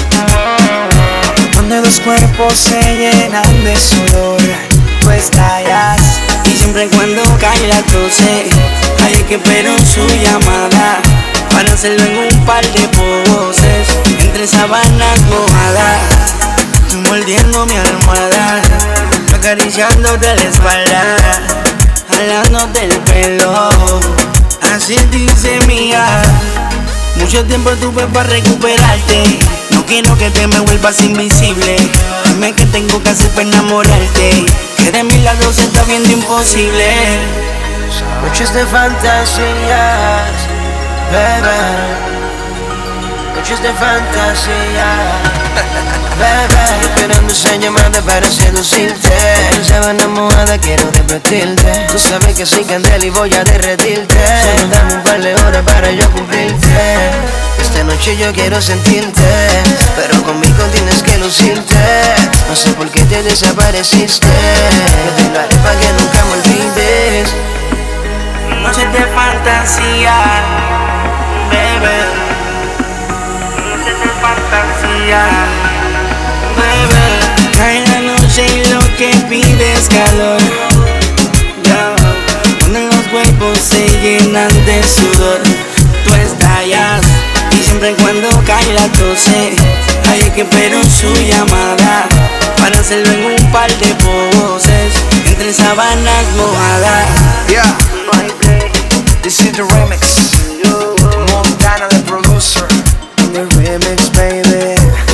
donde dos cuerpos se llenan de sudor, tú estallas. Y siempre cuando cae la doce, hay que esperar su llamada para hacerlo en un par de poses, entre sábanas mojadas. Tú mordiendo mi almohada, acariciándote la espalda, jalándote el pelo, así dice mía. Mucho tiempo tuve para recuperarte, no quiero que te me vuelvas invisible. Dime que tengo que hacer para enamorarte, que de mi lado se está viendo imposible. Noches de fantasías, bebé. Noches de fantasía, bebé. Estoy esperando esa llamada para seducirte. En sábana mojada quiero repetirte. Tú sabes que soy candela y voy a derretirte. Solo dame un par de horas para yo cumplirte. Esta noche yo quiero sentirte, pero conmigo tienes que lucirte. No sé por qué te desapareciste. Yo te lo haré para que nunca me olvides. Noches de fantasía, bebé. Fantasía, bebé. Cae la noche y lo que pide es calor. Yeah. Cuando los cuerpos se llenan de sudor, tú estallas. Y siempre cuando cae la doce, hay que esperar su llamada para hacerlo en un par de poses, entre sábanas mojadas. Yeah, this is the remix. Montana the producer. The remix, baby.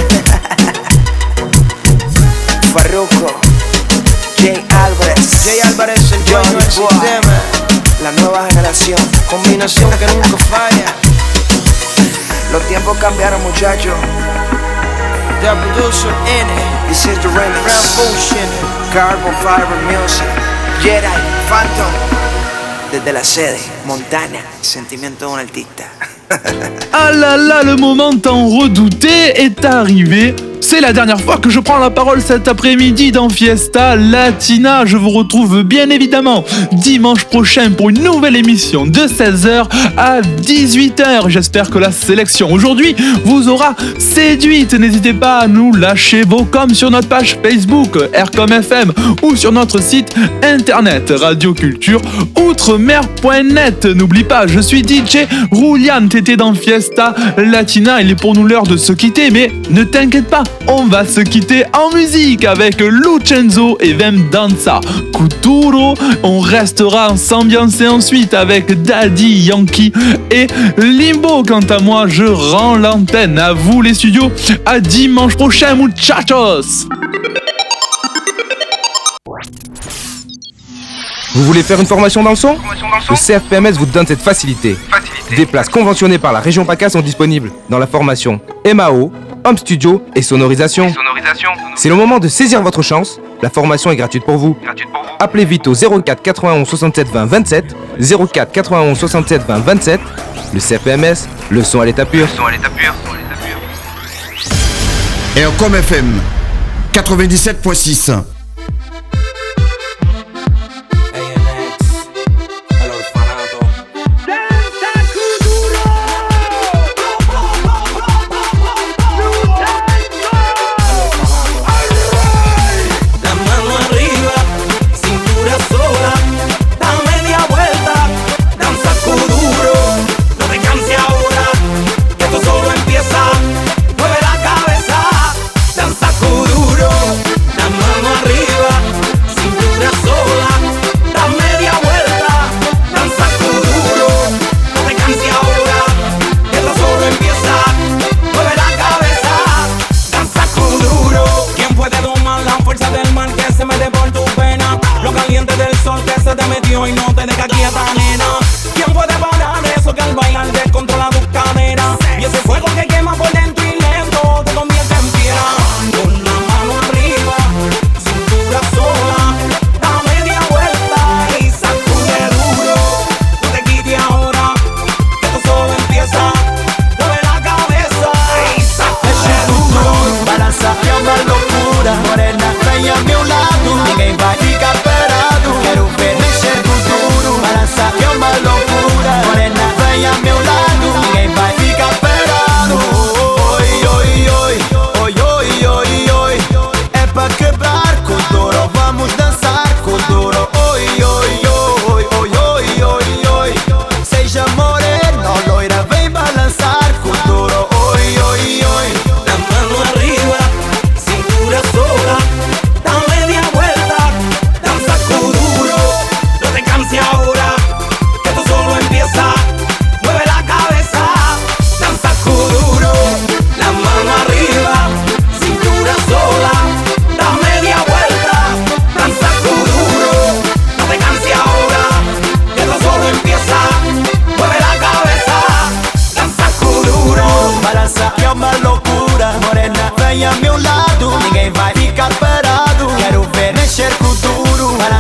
Farruko, Jay Álvarez, Jay Álvarez, el dueño del sistema. La nueva generación, combinación que nunca falla. Los tiempos cambiaron, muchachos. The producer in it. This is the remix. Revolution. Carbon Fiber Music. Jedi, Phantom. Desde la sede, Montana, sentimiento de un artista. Ah là là, le moment tant redouté est arrivé. C'est la dernière fois que je prends la parole cet après-midi dans Fiesta Latina. Je vous retrouve bien évidemment dimanche prochain pour une nouvelle émission de seize heures à dix-huit heures. J'espère que la sélection aujourd'hui vous aura séduite. N'hésitez pas à nous lâcher vos coms sur notre page Facebook Aircom F M ou sur notre site internet radio culture outremer point net. N'oublie pas, je suis D J Roulian, t'étais dans Fiesta Latina. Il est pour nous l'heure de se quitter, mais ne t'inquiète pas, on va se quitter en musique avec Lucenzo et Vem Danza Kuturo. On restera s'ambiancer ensuite avec Daddy Yankee et Limbo. Quant à moi, je rends l'antenne à vous les studios. À dimanche prochain, muchachos. Vous voulez faire une formation dans le son? Le C F P M S vous donne cette facilité. Des places conventionnées par la région PACA sont disponibles dans la formation M A O, Home Studio et sonorisation. C'est le moment de saisir votre chance. La formation est gratuite pour vous. Appelez vite au zéro quatre quatre-vingt-onze soixante-sept vingt vingt-sept, zéro quatre quatre-vingt-onze soixante-sept vingt vingt-sept. Le C F P M S, le son à l'état pur. Aircom F M quatre-vingt-dix-sept point six.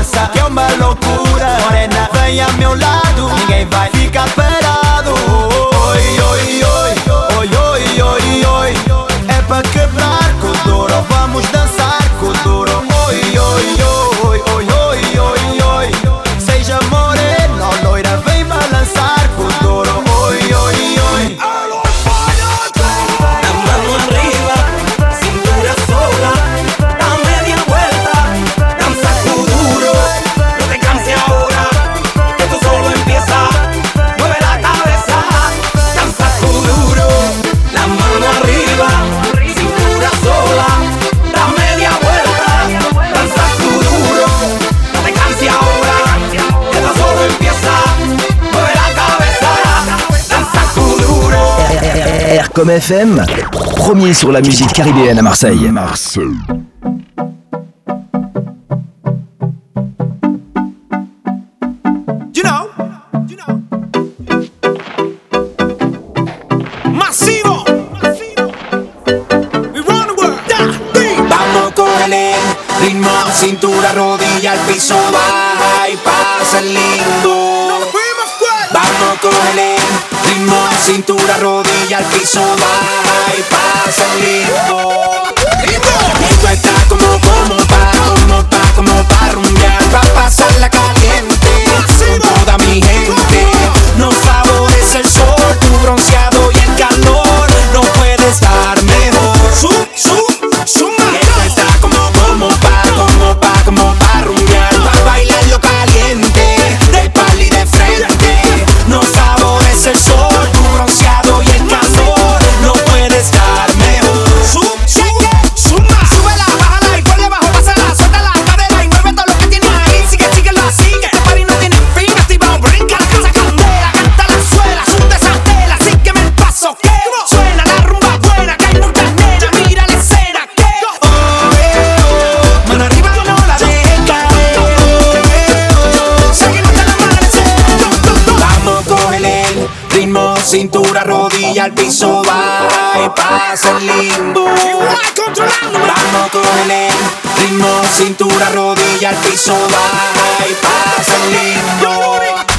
massa, que é uma loucura. Morena, vem ao meu lado, ninguém vai ficar parado. Oi, oi, oi, oi, oi, oi, oi. É pra quebrar com duro, vamos dançar com duro. Oi, oi, oi, oi, oi, oi, oi. Seja morena ou loira, vem balançar com duro. Oi, oi, oi. La mano arriba, cintura sola, da media vuelta, danza tu duro, no te canses ahora, que esto solo empieza, mueve la cabeza, danza tu duro, la mano arriba, cintura sola, da media vuelta, danza tu duro, no te canses ahora, que esto solo empieza, mueve la cabeza, danza tu duro. R comme F M, premier sur la musique caribéenne à Marseille. Marseille. You know, you know. Masivo, we run the world. Vamos con el ritmo, cintura, rodilla, al piso, baja y pasa el lindo. Vamos con el ritmo, cintura, rodilla, al piso, baja y pasa el lindo. Esto está como, como pa, como pa, como pa rumbear, pa pasarla caliente con toda mi gente. Nos favorece el sol, tu bronceado y el calor, no puede estar mejor. Su, su, suma. Esto está como, como pa, como pa, como pa rumbear, pa bailarlo caliente, de pal y de frente. Nos favorece el sol, tu bronceado y el calor, no puede estar mejor. Su, su, suma. Súbela, bájala y ponle bajo, pásala, suelta la cadera y mueve todo lo que tienes ahí. Sigue, sigue, lo así, este party no tiene fin. Activa, brinca, la casa candela, canta la suela, sube esa tela, sígueme el paso que suena la rumba buena, que hay muchas nenas, mira la escena que oh, eh, oh. Mano arriba no la dejes caer, oh, eh, oh. Seguimos hasta el amanecer. Vamos, cógele el ritmo, cintura, rodilla, al piso, baja y pasa el limbo. Vamos con el ritmo, cintura, rodilla, al piso, baja y pasa el limbo.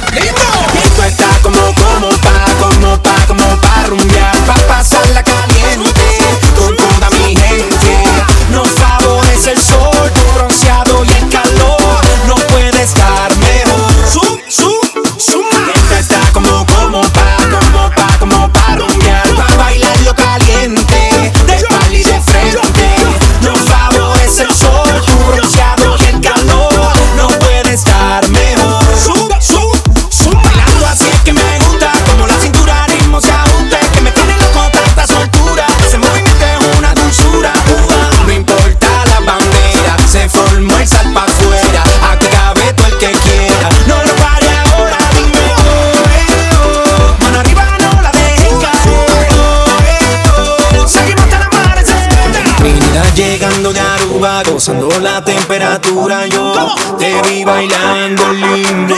Esto está como, como pa, como pa, como pa rumbear, pa pasarla caliente con toda mi gente. Nos favorece el sol, tu bronceado y el calor, no puede estar mejor. Su, su, suma. Esto está como, como pa, como pa, como pa rumbear, pa bailarlo caliente, de pal y de frente. Nos favorece el sol, tu bronceado y el calor, no puede estar mejor. Su, su, suma. Bailando así es que me gusta, como la cintura ritmo se ajusta, que me tiene loco tanta soltura. Ese movimiento es una dulzura. Uh, no importa la bandera, se formó el sal pa' afuera. Aquí cabe todo el que quiera. No lo pare ahora, dime oh, eh, oh. Mano arriba no la dejes caer, oh, eh, oh. Seguimos hasta el amanecer. Trinidad llegando de Aruba, gozando la temperatura. Yo te vi bailando lindo.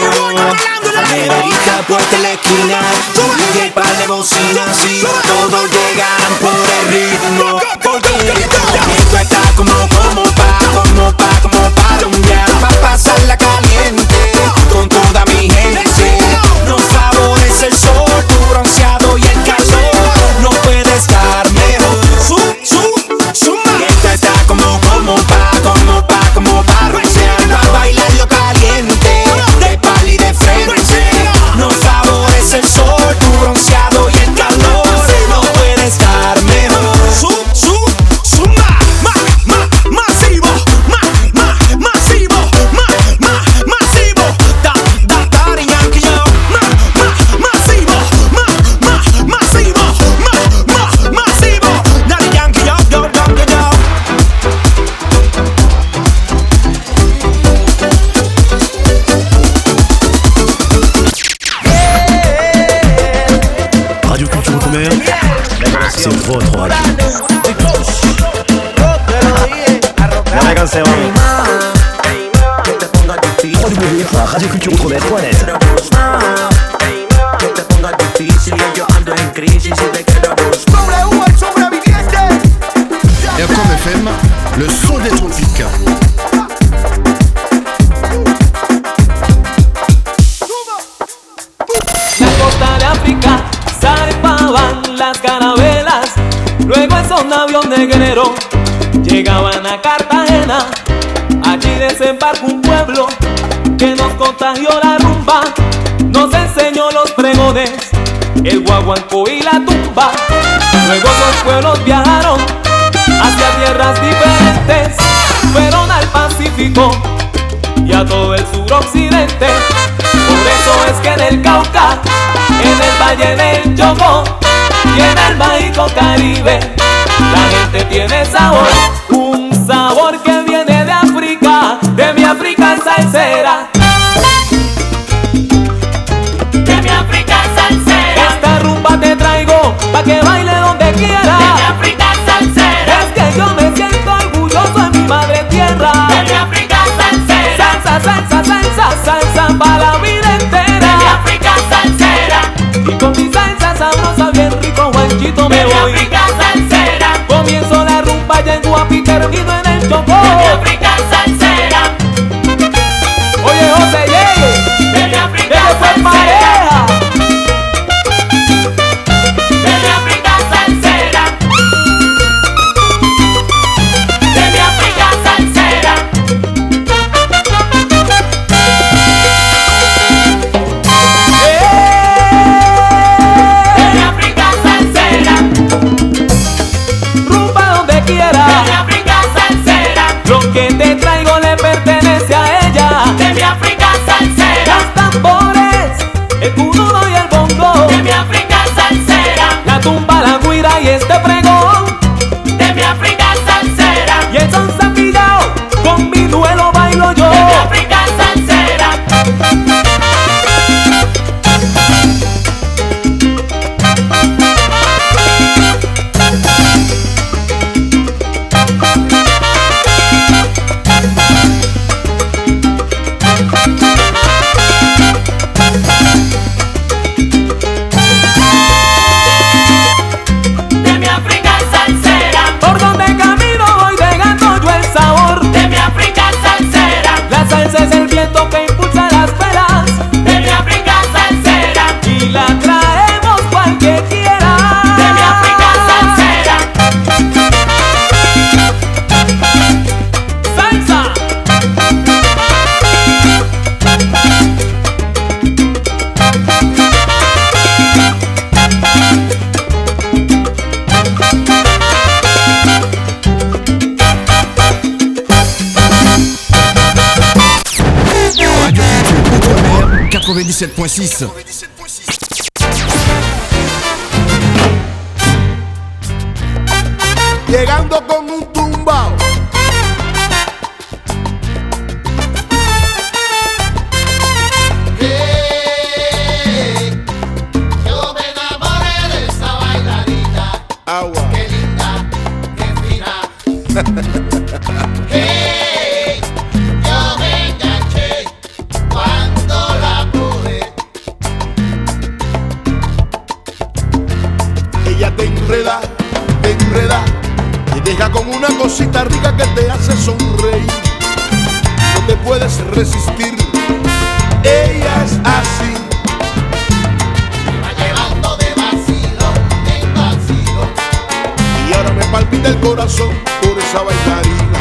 Neverita puesta en la esquina, y el par de bocinas y todos llegan por el ritmo. Porque esto está como, como pa, como pa, como pa rumbear, pa pasarla caliente con toda mi gente. Nos favorece el sol, tu bronceado y el calor, no puede estar mejor. Su, su, suma. Esto está como, como pa, como pa, como pa rumbear, pa bailarlo caliente, de pal y de frente. Nos favorece el sol, tu bronceado y el calor, no puede estar mejor. Su, su, suma. Ma, ma, masivo, ma, ma, masivo, ma, ma, masivo. Da, da, Daddy Yankee yo. Ma, ma, masivo, ma, ma, masivo, ma, ma, masivo. Daddy Yankee yo, yo, yo, yo, yo. Radio Culture Outre-mer, c'est votre radio. w w w point radio culture outre-mer point net. R comme F M, le son des tropiques. Luego esos navios negreros llegaban a Cartagena. Allí desembarcó un pueblo que nos contagió la rumba. Nos enseñó los pregones, el guaguancó y la tumba. Luego los pueblos viajaron hacia tierras diferentes. Fueron al Pacífico y a todo el suroccidente. Por eso es que en el Cauca, en el Valle del Chocó y en el Mágico Caribe la gente tiene sabor. Un sabor que viene de África, de mi África salsera. De mi África salsera. Esta rumba te traigo pa' que baile donde quiera. De mi África salsera. Es que yo me siento orgulloso de mi madre tierra. De mi África salsera. Salsa, salsa, salsa, salsa pa' la vida entera. De mi África salsera. Y con mi salsa sabrosa bien rico, Juanchito, me de voy. De mi África salsera. Comienzo la rumba ya en Guapi, termino en el Chocó. De mi África salsera. Oye, José, llegue. De mi África Llegue fue salsera. pareja. De mi África salsera. De mi África salsera. De mi África salsera. Rumba donde quiera. De mi África salsera. Lo que te traigo le pertenece a ella. De mi África salsera. Los tambores, el cunudo y el bongo. De mi África salsera. La tumba, la guira y este pregón. De mi África salsera. Y el son zapillao, con mi duelo bailo yo. De mi África salsera. De mi África salsera. Por donde camino voy regando yo el sabor. De mi África salsera. La salsa es el viento que impulsa las velas. De mi África salsera. Y la traemos cualquier quiera. De mi África salsera. Salsa. Radio Culture Outre-mer quatre-vingt-dix-sept point six. Llegando con un tumbao. Yo me enamoré de esa bailarina. Agua. Qué linda, qué fina. Hey, yo me enganché cuando la pude. Ella te enreda, te enreda, te deja con una cosita rica que te hace sonreír. No te puedes resistir, ella es así. Me va llevando de vacilo en vacilo. Y ahora me palpita el corazón por esa bailarina.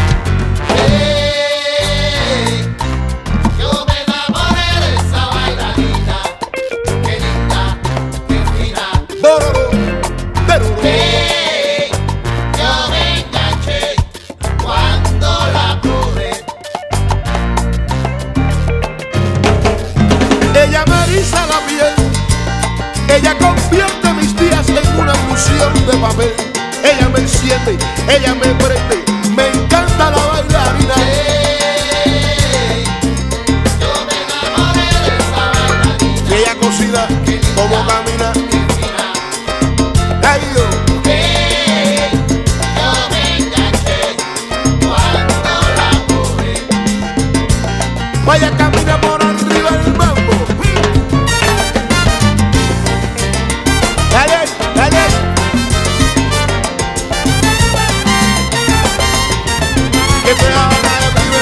Hey, yo me enamoré de esa bailarina. Qué linda, qué fina. Bororo, beroro. Hey, yo me enganché cuando la pude. Ella me eriza la piel, ella convierte mis días en una fusión de papel. Ella me enciende, ella me prende, me encanta la bailarina. Hey, yo me enamoré de esa bailarina. Y ella cocina como camina. Ay, Dios. Hey, yo me enganché cuando la pude. Vaya, camina por arriba del mambo. Dale, dale. Que te haga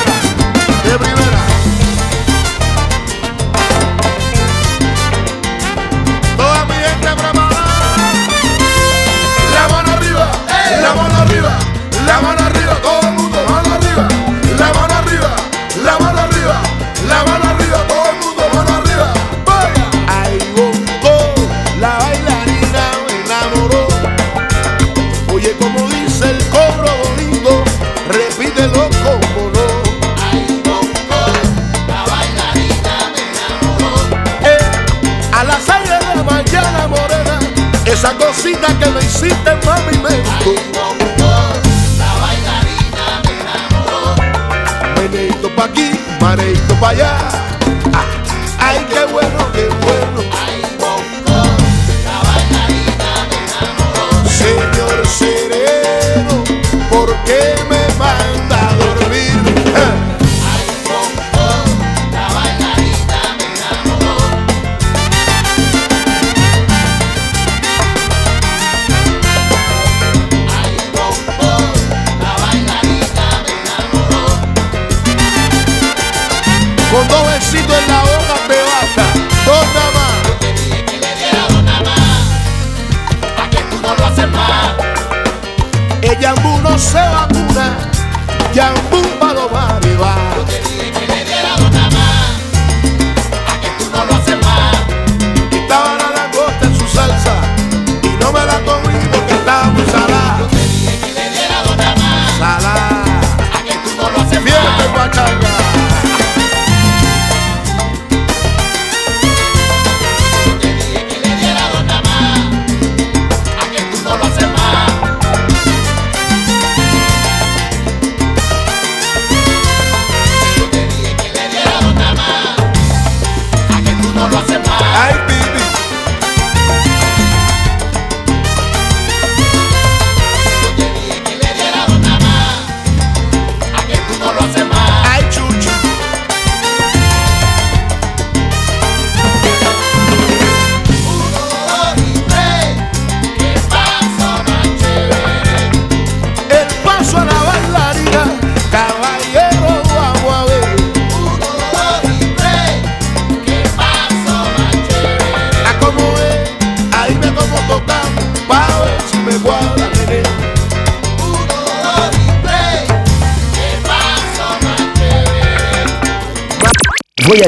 esa cosita que me hiciste, mami, me gustó. La bailarina me enamoró. Meneito pa' aquí, mareito pa' allá. Ah, ay, qué bueno, qué bueno. Ay, bongo, la bailarina me enamoró. Señor sereno, ¿por qué me manda a dormir? Ah. Ay, bongo, la bailarina me enamoró. Ay, bongo, la bailarina me enamoró. Con dos besitos en la boca me basta, dos nada más. Yo te dije que le diera dos nada más, pa' que tú no lo haces más. El Yambú no se vacuna, Yambú paloma.